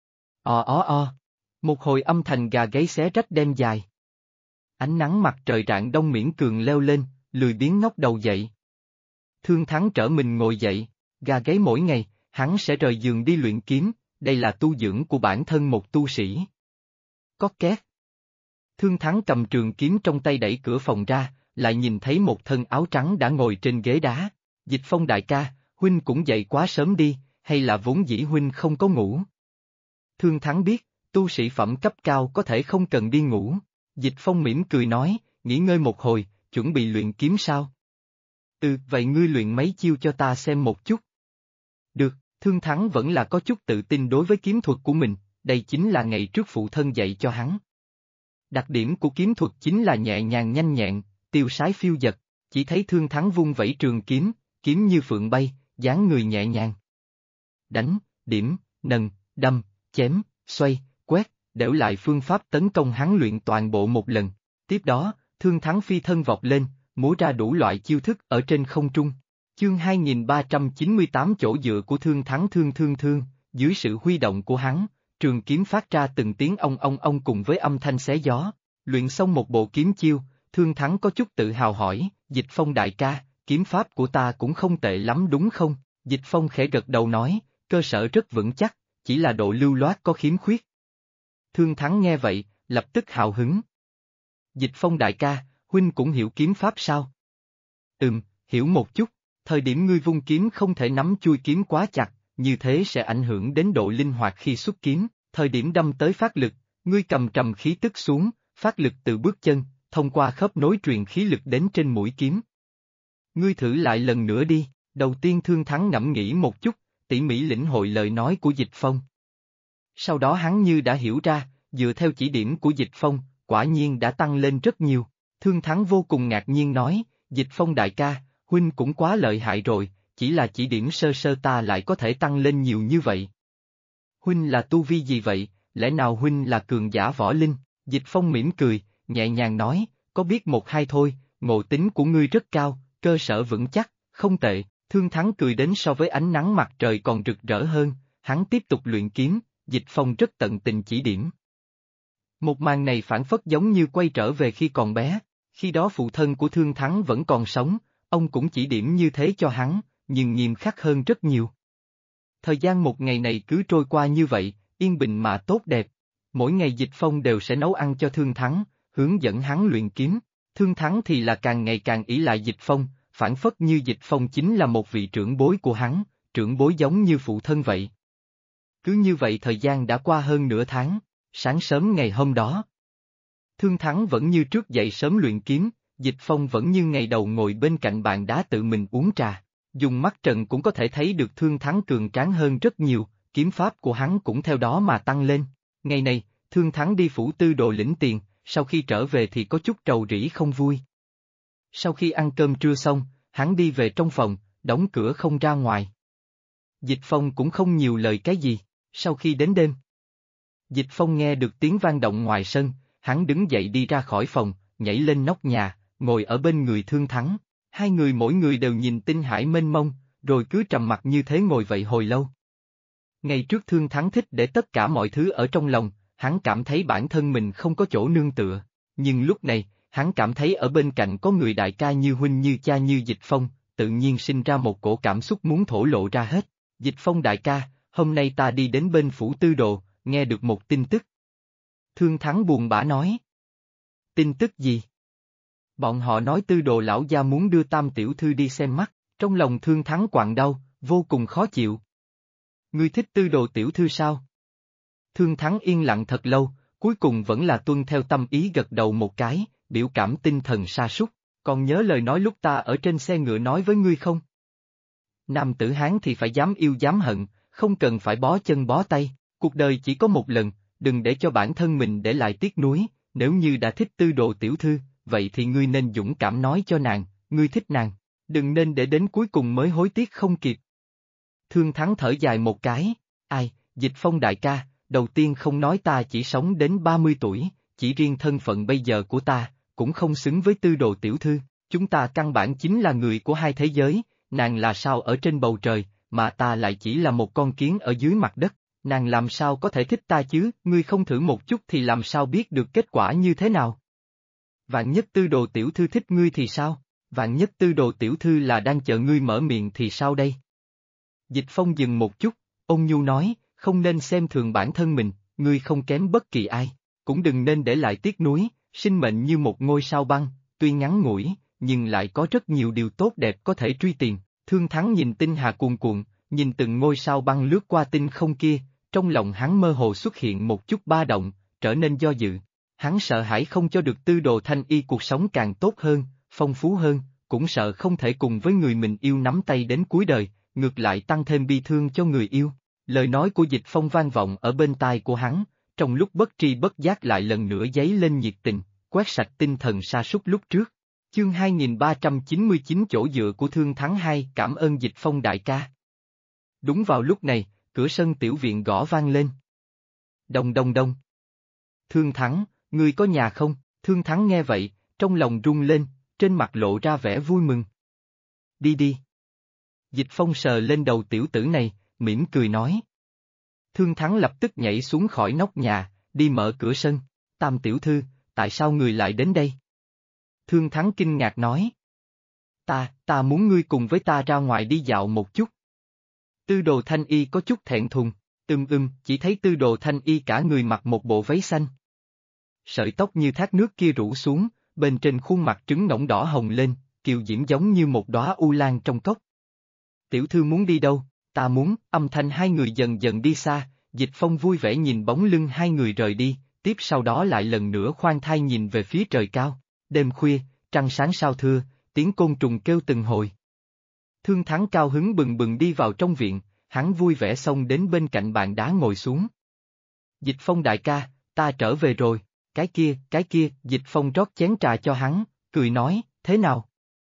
Một hồi âm thanh gà gáy xé rách đêm dài. Ánh nắng mặt trời rạng đông miễn cường leo lên, lười biếng ngóc đầu dậy. Thương Thắng trở mình ngồi dậy, gà gáy mỗi ngày, hắn sẽ rời giường đi luyện kiếm, đây là tu dưỡng của bản thân một tu sĩ. Cót két. Thương Thắng cầm trường kiếm trong tay đẩy cửa phòng ra, lại nhìn thấy một thân áo trắng đã ngồi trên ghế đá. Dịch Phong đại ca, huynh cũng dậy quá sớm đi, hay là vốn dĩ huynh không có ngủ? Thương Thắng biết, tu sĩ phẩm cấp cao có thể không cần đi ngủ. Dịch Phong mỉm cười nói, nghỉ ngơi một hồi, chuẩn bị luyện kiếm sao? Vậy ngươi luyện mấy chiêu cho ta xem một chút. Được, Thương Thắng vẫn là có chút tự tin đối với kiếm thuật của mình, đây chính là ngày trước phụ thân dạy cho hắn. Đặc điểm của kiếm thuật chính là nhẹ nhàng nhanh nhẹn, tiêu sái phiêu dật, chỉ thấy Thương Thắng vung vẩy trường kiếm, kiếm như phượng bay, dáng người nhẹ nhàng. Đánh, điểm, nần, đâm, chém, xoay, quét, đẽo lại phương pháp tấn công hắn luyện toàn bộ một lần. Tiếp đó, Thương Thắng phi thân vọt lên, múa ra đủ loại chiêu thức ở trên không trung. Chương 2398 chỗ dựa của Thương Thắng thương, dưới sự huy động của hắn, trường kiếm phát ra từng tiếng ong cùng với âm thanh xé gió. Luyện xong một bộ kiếm chiêu, Thương Thắng có chút tự hào hỏi, Dịch Phong đại ca, kiếm pháp của ta cũng không tệ lắm đúng không? Dịch Phong khẽ gật đầu nói, cơ sở rất vững chắc, chỉ là độ lưu loát có khiếm khuyết. Thương Thắng nghe vậy, lập tức hào hứng. Dịch Phong đại ca, huynh cũng hiểu kiếm pháp sao? Hiểu một chút, thời điểm ngươi vung kiếm không thể nắm chuôi kiếm quá chặt, như thế sẽ ảnh hưởng đến độ linh hoạt khi xuất kiếm, thời điểm đâm tới phát lực, ngươi cầm trầm khí tức xuống, phát lực từ bước chân, thông qua khớp nối truyền khí lực đến trên mũi kiếm. Ngươi thử lại lần nữa đi, đầu tiên Thương Thắng ngẫm nghĩ một chút, tỉ mỉ lĩnh hội lời nói của Dịch Phong. Sau đó hắn như đã hiểu ra, dựa theo chỉ điểm của Dịch Phong, quả nhiên đã tăng lên rất nhiều. Thương Thắng vô cùng ngạc nhiên nói, Dịch Phong đại ca, huynh cũng quá lợi hại rồi, chỉ là chỉ điểm sơ sơ ta lại có thể tăng lên nhiều như vậy. Huynh là tu vi gì vậy, lẽ nào huynh là cường giả võ linh? Dịch Phong mỉm cười, nhẹ nhàng nói, có biết một hai thôi, ngộ tính của ngươi rất cao, cơ sở vững chắc, không tệ. Thương Thắng cười đến so với ánh nắng mặt trời còn rực rỡ hơn, hắn tiếp tục luyện kiếm, Dịch Phong rất tận tình chỉ điểm. Một màn này phản phất giống như quay trở về khi còn bé, khi đó phụ thân của Thương Thắng vẫn còn sống, ông cũng chỉ điểm như thế cho hắn, nhưng nghiêm khắc hơn rất nhiều. Thời gian một ngày này cứ trôi qua như vậy, yên bình mà tốt đẹp. Mỗi ngày Dịch Phong đều sẽ nấu ăn cho Thương Thắng, hướng dẫn hắn luyện kiếm. Thương Thắng thì là càng ngày càng ỷ lại Dịch Phong, phản phất như Dịch Phong chính là một vị trưởng bối của hắn, trưởng bối giống như phụ thân vậy. Cứ như vậy thời gian đã qua hơn nửa tháng, sáng sớm ngày hôm đó. Thương Thắng vẫn như trước dậy sớm luyện kiếm, Dịch Phong vẫn như ngày đầu ngồi bên cạnh bàn đá tự mình uống trà. Dùng mắt trần cũng có thể thấy được Thương Thắng cường tráng hơn rất nhiều, kiếm pháp của hắn cũng theo đó mà tăng lên. Ngày này, Thương Thắng đi phủ tư đồ lĩnh tiền, sau khi trở về thì có chút rầu rĩ không vui. Sau khi ăn cơm trưa xong, hắn đi về trong phòng, đóng cửa không ra ngoài. Dịch Phong cũng không nhiều lời cái gì, sau khi đến đêm. Dịch Phong nghe được tiếng vang động ngoài sân, hắn đứng dậy đi ra khỏi phòng, nhảy lên nóc nhà, ngồi ở bên người Thương Thắng. Hai người mỗi người đều nhìn tinh hải mênh mông, rồi cứ trầm mặc như thế ngồi vậy hồi lâu. Ngày trước Thương Thắng thích để tất cả mọi thứ ở trong lòng, hắn cảm thấy bản thân mình không có chỗ nương tựa, nhưng lúc này, hắn cảm thấy ở bên cạnh có người đại ca như huynh như cha như Dịch Phong, tự nhiên sinh ra một cổ cảm xúc muốn thổ lộ ra hết. Dịch Phong đại ca, hôm nay ta đi đến bên phủ tư đồ, nghe được một tin tức. Thương Thắng buồn bã nói. Tin tức gì? Bọn họ nói tư đồ lão gia muốn đưa Tam tiểu thư đi xem mắt, trong lòng Thương Thắng quặn đau, vô cùng khó chịu. Ngươi thích tư đồ tiểu thư sao? Thương Thắng yên lặng thật lâu, cuối cùng vẫn là tuân theo tâm ý gật đầu một cái, biểu cảm tinh thần sa sút. Còn nhớ lời nói lúc ta ở trên xe ngựa nói với ngươi không? Nam tử Hán thì phải dám yêu dám hận, không cần phải bó chân bó tay, cuộc đời chỉ có một lần, đừng để cho bản thân mình để lại tiếc nuối, nếu như đã thích tư đồ tiểu thư, vậy thì ngươi nên dũng cảm nói cho nàng, ngươi thích nàng, đừng nên để đến cuối cùng mới hối tiếc không kịp. Thương Thắng thở dài một cái, ai, Dịch Phong đại ca, đầu tiên không nói ta chỉ sống đến 30 tuổi, chỉ riêng thân phận bây giờ của ta, cũng không xứng với tư đồ tiểu thư, chúng ta căn bản chính là người của hai thế giới, nàng là sao ở trên bầu trời, mà ta lại chỉ là một con kiến ở dưới mặt đất, nàng làm sao có thể thích ta chứ, ngươi không thử một chút thì làm sao biết được kết quả như thế nào. Vạn nhất tư đồ tiểu thư thích ngươi thì sao, vạn nhất tư đồ tiểu thư là đang chờ ngươi mở miệng thì sao đây? Dịch Phong dừng một chút, ôn nhu nói, không nên xem thường bản thân mình, ngươi không kém bất kỳ ai, cũng đừng nên để lại tiếc nuối, sinh mệnh như một ngôi sao băng, tuy ngắn ngủi, nhưng lại có rất nhiều điều tốt đẹp có thể truy tìm. Thương Thắng nhìn tinh hà cuồn cuộn, nhìn từng ngôi sao băng lướt qua tinh không kia, trong lòng hắn mơ hồ xuất hiện một chút ba động, trở nên do dự. Hắn sợ hãi không cho được tư đồ thanh y cuộc sống càng tốt hơn, phong phú hơn, cũng sợ không thể cùng với người mình yêu nắm tay đến cuối đời, ngược lại tăng thêm bi thương cho người yêu. Lời nói của Dịch Phong vang vọng ở bên tai của hắn, trong lúc bất tri bất giác lại lần nữa dấy lên nhiệt tình, quét sạch tinh thần sa sút lúc trước. Chương 2399 chỗ dựa của Thương Thắng 2 cảm ơn Dịch Phong đại ca. Đúng vào lúc này, cửa sân tiểu viện gõ vang lên. Đông đông đông. Thương Thắng, ngươi có nhà không? Thương Thắng nghe vậy, trong lòng rung lên, trên mặt lộ ra vẻ vui mừng. Đi đi. Dịch Phong sờ lên đầu tiểu tử này, mỉm cười nói. Thương Thắng lập tức nhảy xuống khỏi nóc nhà, đi mở cửa sân. Tam tiểu thư, tại sao người lại đến đây? Thương Thắng kinh ngạc nói. Ta muốn ngươi cùng với ta ra ngoài đi dạo một chút. Tư đồ thanh y có chút thẹn thùng, chỉ thấy tư đồ thanh y cả người mặc một bộ váy xanh. Sợi tóc như thác nước kia rủ xuống, bên trên khuôn mặt trứng ngỗng đỏ hồng lên, kiều diễm giống như một đóa u lan trong cốc. Tiểu thư muốn đi đâu? Ta muốn, âm thanh hai người dần dần đi xa, Dịch Phong vui vẻ nhìn bóng lưng hai người rời đi, tiếp sau đó lại lần nữa khoan thai nhìn về phía trời cao. Đêm khuya, trăng sáng sao thưa, tiếng côn trùng kêu từng hồi. Thương Thắng cao hứng bừng bừng đi vào trong viện, hắn vui vẻ xông đến bên cạnh bàn đá ngồi xuống. Dịch Phong đại ca, ta trở về rồi, cái kia, Dịch Phong rót chén trà cho hắn, cười nói, thế nào?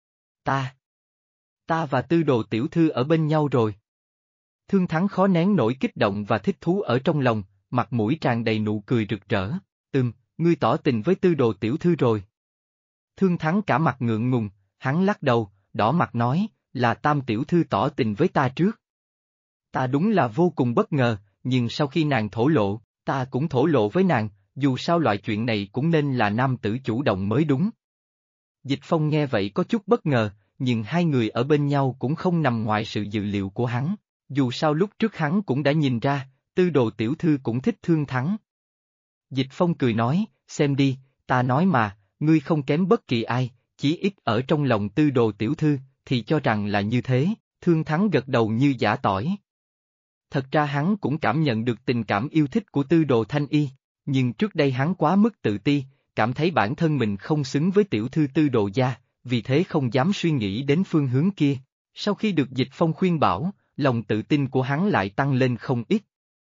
Ta và tư đồ tiểu thư ở bên nhau rồi. Thương Thắng khó nén nổi kích động và thích thú ở trong lòng, mặt mũi tràn đầy nụ cười rực rỡ, ngươi tỏ tình với tư đồ tiểu thư rồi. Thương Thắng cả mặt ngượng ngùng, hắn lắc đầu, đỏ mặt nói, là Tam tiểu thư tỏ tình với ta trước. Ta đúng là vô cùng bất ngờ, nhưng sau khi nàng thổ lộ, ta cũng thổ lộ với nàng, dù sao loại chuyện này cũng nên là nam tử chủ động mới đúng. Dịch Phong nghe vậy có chút bất ngờ, nhưng hai người ở bên nhau cũng không nằm ngoài sự dự liệu của hắn, dù sao lúc trước hắn cũng đã nhìn ra, tư đồ tiểu thư cũng thích Thương Thắng. Dịch Phong cười nói, xem đi, ta nói mà, ngươi không kém bất kỳ ai, chỉ ít ở trong lòng tư đồ tiểu thư, thì cho rằng là như thế, Thương Thắng gật đầu như giả tỏi. Thật ra hắn cũng cảm nhận được tình cảm yêu thích của tư đồ thanh y, nhưng trước đây hắn quá mức tự ti, cảm thấy bản thân mình không xứng với tiểu thư tư đồ gia, vì thế không dám suy nghĩ đến phương hướng kia. Sau khi được Dịch Phong khuyên bảo, lòng tự tin của hắn lại tăng lên không ít.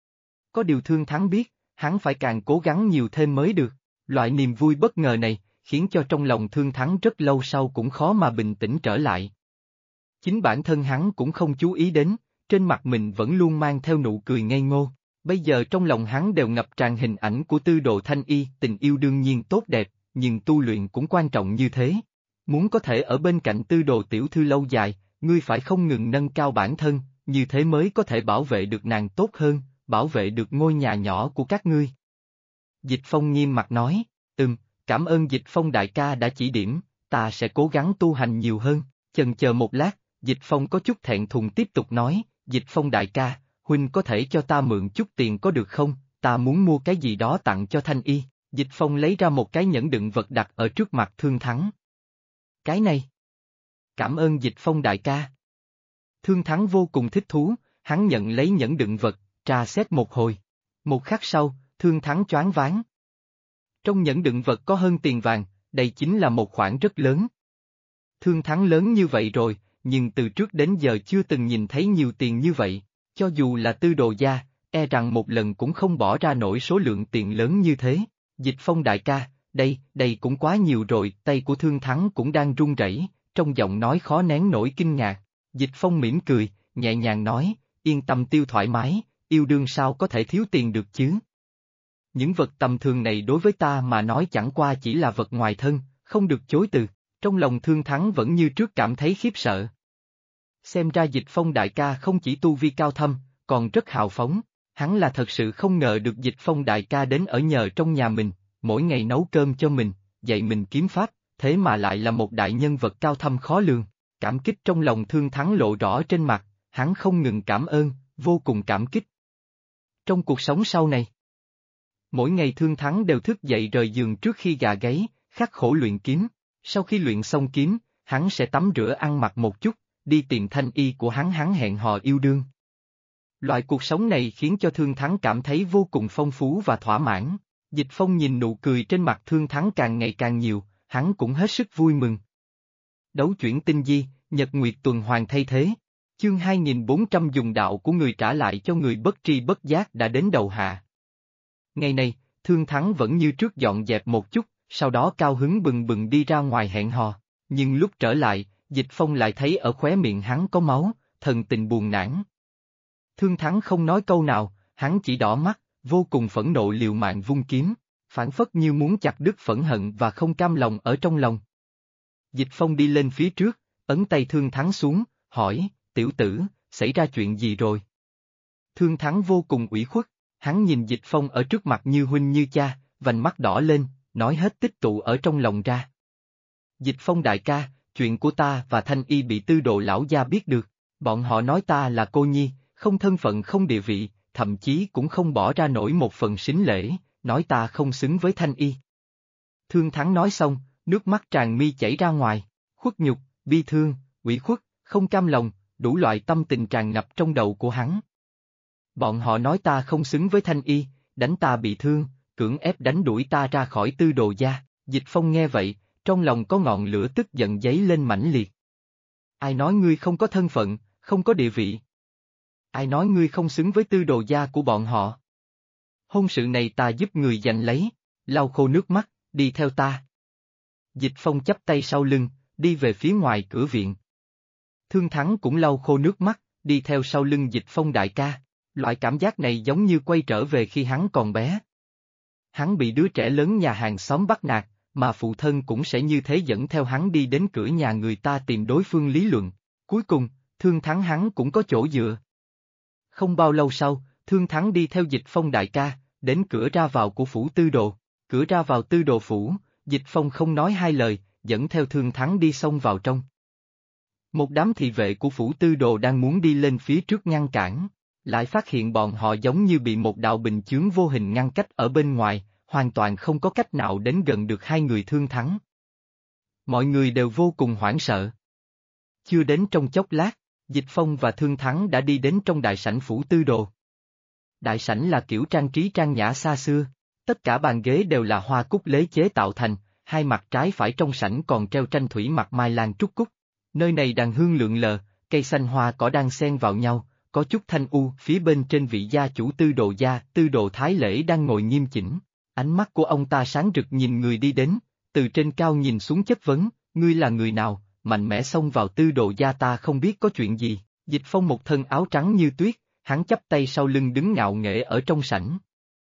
Có điều Thương Thắng biết, hắn phải càng cố gắng nhiều thêm mới được. Loại niềm vui bất ngờ này, khiến cho trong lòng Thương Thắng rất lâu sau cũng khó mà bình tĩnh trở lại. Chính bản thân hắn cũng không chú ý đến, trên mặt mình vẫn luôn mang theo nụ cười ngây ngô. Bây giờ trong lòng hắn đều ngập tràn hình ảnh của Tư Đồ Thanh Y, tình yêu đương nhiên tốt đẹp, nhưng tu luyện cũng quan trọng như thế. Muốn có thể ở bên cạnh Tư Đồ tiểu thư lâu dài, ngươi phải không ngừng nâng cao bản thân, như thế mới có thể bảo vệ được nàng tốt hơn, bảo vệ được ngôi nhà nhỏ của các ngươi. Dịch Phong nghiêm mặt nói, cảm ơn Dịch Phong đại ca đã chỉ điểm, ta sẽ cố gắng tu hành nhiều hơn. Chần chờ một lát, Dịch Phong có chút thẹn thùng tiếp tục nói, Dịch Phong đại ca, huynh có thể cho ta mượn chút tiền có được không, ta muốn mua cái gì đó tặng cho Thanh Y. Dịch Phong lấy ra một cái nhẫn đựng vật đặt ở trước mặt Thương Thắng. Cái này. Cảm ơn Dịch Phong đại ca. Thương Thắng vô cùng thích thú, hắn nhận lấy nhẫn đựng vật, tra xét một hồi. Một khắc sau, Thương Thắng choáng váng. Trong nhẫn đựng vật có hơn tiền vàng, đây chính là một khoản rất lớn. Thương Thắng lớn như vậy rồi, nhưng từ trước đến giờ chưa từng nhìn thấy nhiều tiền như vậy, cho dù là Tư Đồ gia, e rằng một lần cũng không bỏ ra nổi số lượng tiền lớn như thế. Dịch Phong đại ca, đây cũng quá nhiều rồi, tay của Thương Thắng cũng đang run rẩy, trong giọng nói khó nén nổi kinh ngạc. Dịch Phong mỉm cười, nhẹ nhàng nói, yên tâm tiêu thoải mái, yêu đương sao có thể thiếu tiền được chứ. Những vật tầm thường này đối với ta mà nói chẳng qua chỉ là vật ngoài thân, không được chối từ. Trong lòng Thương Thắng vẫn như trước cảm thấy khiếp sợ. Xem ra Dịch Phong đại ca không chỉ tu vi cao thâm, còn rất hào phóng, hắn là thật sự không ngờ được Dịch Phong đại ca đến ở nhờ trong nhà mình, mỗi ngày nấu cơm cho mình, dạy mình kiếm pháp, thế mà lại là một đại nhân vật cao thâm khó lường. Cảm kích trong lòng Thương Thắng lộ rõ trên mặt, hắn không ngừng cảm ơn, vô cùng cảm kích. Trong cuộc sống sau này, mỗi ngày Thương Thắng đều thức dậy rời giường trước khi gà gáy, khắc khổ luyện kiếm. Sau khi luyện xong kiếm, hắn sẽ tắm rửa ăn mặc một chút, đi tìm Thanh Y của hắn hẹn hò yêu đương. Loại cuộc sống này khiến cho Thương Thắng cảm thấy vô cùng phong phú và thỏa mãn. Dịch Phong nhìn nụ cười trên mặt Thương Thắng càng ngày càng nhiều, hắn cũng hết sức vui mừng. Đấu chuyển tinh di, nhật nguyệt tuần hoàn thay thế. Chương 2400 dùng đạo của người trả lại cho người bất tri bất giác đã đến đầu hạ. Ngày này, Thương Thắng vẫn như trước dọn dẹp một chút, sau đó cao hứng bừng bừng đi ra ngoài hẹn hò. Nhưng lúc trở lại, Dịch Phong lại thấy ở khóe miệng hắn có máu, thần tình buồn nản. Thương Thắng không nói câu nào, hắn chỉ đỏ mắt, vô cùng phẫn nộ liều mạng vung kiếm, phảng phất như muốn chặt đứt phẫn hận và không cam lòng ở trong lòng. Dịch Phong đi lên phía trước, ấn tay Thương Thắng xuống, hỏi, tiểu tử, xảy ra chuyện gì rồi? Thương Thắng vô cùng ủy khuất, hắn nhìn Dịch Phong ở trước mặt như huynh như cha, vành mắt đỏ lên, nói hết tích tụ ở trong lòng ra. Dịch Phong đại ca, chuyện của ta và Thanh Y bị Tư Đồ lão gia biết được, bọn họ nói ta là cô nhi, không thân phận không địa vị, thậm chí cũng không bỏ ra nổi một phần sính lễ, nói ta không xứng với Thanh Y. Thương Thắng nói xong, nước mắt tràn mi chảy ra ngoài, khuất nhục, bi thương, ủy khuất, không cam lòng, đủ loại tâm tình tràn ngập trong đầu của hắn. Bọn họ nói ta không xứng với Thanh Y, đánh ta bị thương, cưỡng ép đánh đuổi ta ra khỏi Tư Đồ gia. Dịch Phong nghe vậy, trong lòng có ngọn lửa tức giận dấy lên mãnh liệt. Ai nói ngươi không có thân phận, không có địa vị? Ai nói ngươi không xứng với Tư Đồ gia của bọn họ? Hôn sự này ta giúp người giành lấy, lau khô nước mắt, đi theo ta. Dịch Phong chắp tay sau lưng, đi về phía ngoài cửa viện. Thương Thắng cũng lau khô nước mắt, đi theo sau lưng Dịch Phong đại ca. Loại cảm giác này giống như quay trở về khi hắn còn bé. Hắn bị đứa trẻ lớn nhà hàng xóm bắt nạt, mà phụ thân cũng sẽ như thế dẫn theo hắn đi đến cửa nhà người ta tìm đối phương lý luận. Cuối cùng, Thương Thắng hắn cũng có chỗ dựa. Không bao lâu sau, Thương Thắng đi theo Dịch Phong đại ca, đến cửa ra vào của phủ Tư Đồ. Cửa ra vào Tư Đồ phủ, Dịch Phong không nói hai lời, dẫn theo Thương Thắng đi xông vào trong. Một đám thị vệ của phủ Tư Đồ đang muốn đi lên phía trước ngăn cản, lại phát hiện bọn họ giống như bị một đạo bình chướng vô hình ngăn cách ở bên ngoài, hoàn toàn không có cách nào đến gần được hai người Thương Thắng. Mọi người đều vô cùng hoảng sợ. Chưa đến trong chốc lát, Dịch Phong và Thương Thắng đã đi đến trong đại sảnh phủ Tư Đồ. Đại sảnh là kiểu trang trí trang nhã xa xưa, tất cả bàn ghế đều là hoa cúc lế chế tạo thành, hai mặt trái phải trong sảnh còn treo tranh thủy mặc mai lan trúc cúc. Nơi này đàn hương lượn lờ, cây xanh hoa cỏ đang xen vào nhau, có chút thanh u, phía bên trên vị gia chủ Tư Đồ gia, Tư Đồ Thái Lễ đang ngồi nghiêm chỉnh. Ánh mắt của ông ta sáng rực nhìn người đi đến, từ trên cao nhìn xuống chất vấn, ngươi là người nào, mạnh mẽ xông vào Tư Đồ gia ta không biết có chuyện gì. Dịch Phong một thân áo trắng như tuyết, hắn chắp tay sau lưng đứng ngạo nghễ ở trong sảnh.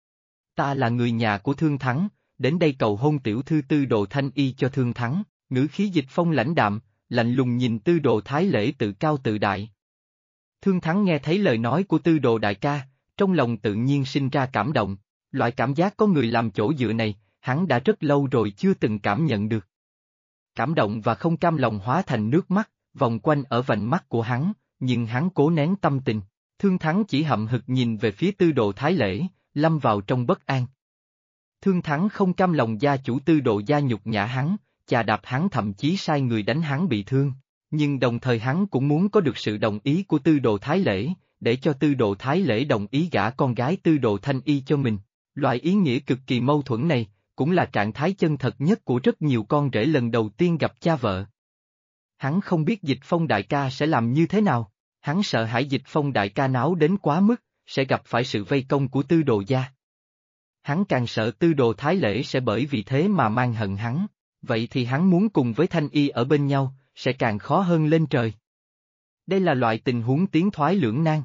Ta là người nhà của Thương Thắng, đến đây cầu hôn tiểu thư Tư Đồ Thanh Y cho Thương Thắng. Ngữ khí Dịch Phong lãnh đạm, lạnh lùng nhìn Tư Đồ Thái Lễ tự cao tự đại. Thương Thắng nghe thấy lời nói của Tư Đồ đại ca, trong lòng tự nhiên sinh ra cảm động, loại cảm giác có người làm chỗ dựa này, hắn đã rất lâu rồi chưa từng cảm nhận được. Cảm động và không cam lòng hóa thành nước mắt, vòng quanh ở vành mắt của hắn, nhưng hắn cố nén tâm tình. Thương Thắng chỉ hậm hực nhìn về phía Tư Đồ Thái Lễ, lâm vào trong bất an. Thương Thắng không cam lòng gia chủ Tư Đồ gia nhục nhã hắn, chà đạp hắn thậm chí sai người đánh hắn bị thương, nhưng đồng thời hắn cũng muốn có được sự đồng ý của Tư Đồ Thái Lễ, để cho Tư Đồ Thái Lễ đồng ý gả con gái Tư Đồ Thanh Y cho mình. Loại ý nghĩa cực kỳ mâu thuẫn này, cũng là trạng thái chân thật nhất của rất nhiều con rể lần đầu tiên gặp cha vợ. Hắn không biết Dịch Phong đại ca sẽ làm như thế nào, hắn sợ hãi Dịch Phong đại ca náo đến quá mức, sẽ gặp phải sự vây công của Tư Đồ gia. Hắn càng sợ Tư Đồ Thái Lễ sẽ bởi vì thế mà mang hận hắn, vậy thì hắn muốn cùng với Thanh Y ở bên nhau, sẽ càng khó hơn lên trời. Đây là loại tình huống tiến thoái lưỡng nan.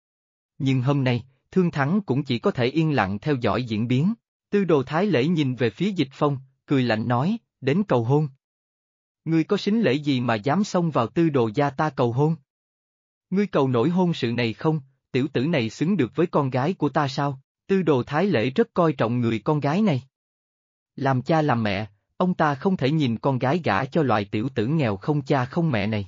Nhưng hôm nay, Thương Thắng cũng chỉ có thể yên lặng theo dõi diễn biến. Tư Đồ Thái Lễ nhìn về phía Dịch Phong, cười lạnh nói, đến cầu hôn. Ngươi có sính lễ gì mà dám xông vào Tư Đồ gia ta cầu hôn? Ngươi cầu nổi hôn sự này không, tiểu tử này xứng được với con gái của ta sao? Tư Đồ Thái Lễ rất coi trọng người con gái này. Làm cha làm mẹ, ông ta không thể nhìn con gái gả cho loại tiểu tử nghèo không cha không mẹ này.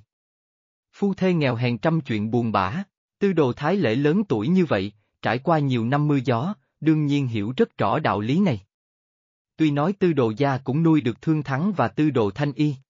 Phu thê nghèo hèn trăm chuyện buồn bã, Tư Đồ Thái Lễ lớn tuổi như vậy, trải qua nhiều năm mưa gió, đương nhiên hiểu rất rõ đạo lý này. Tuy nói Tư Đồ gia cũng nuôi được Thương Thắng và Tư Đồ Thanh Y,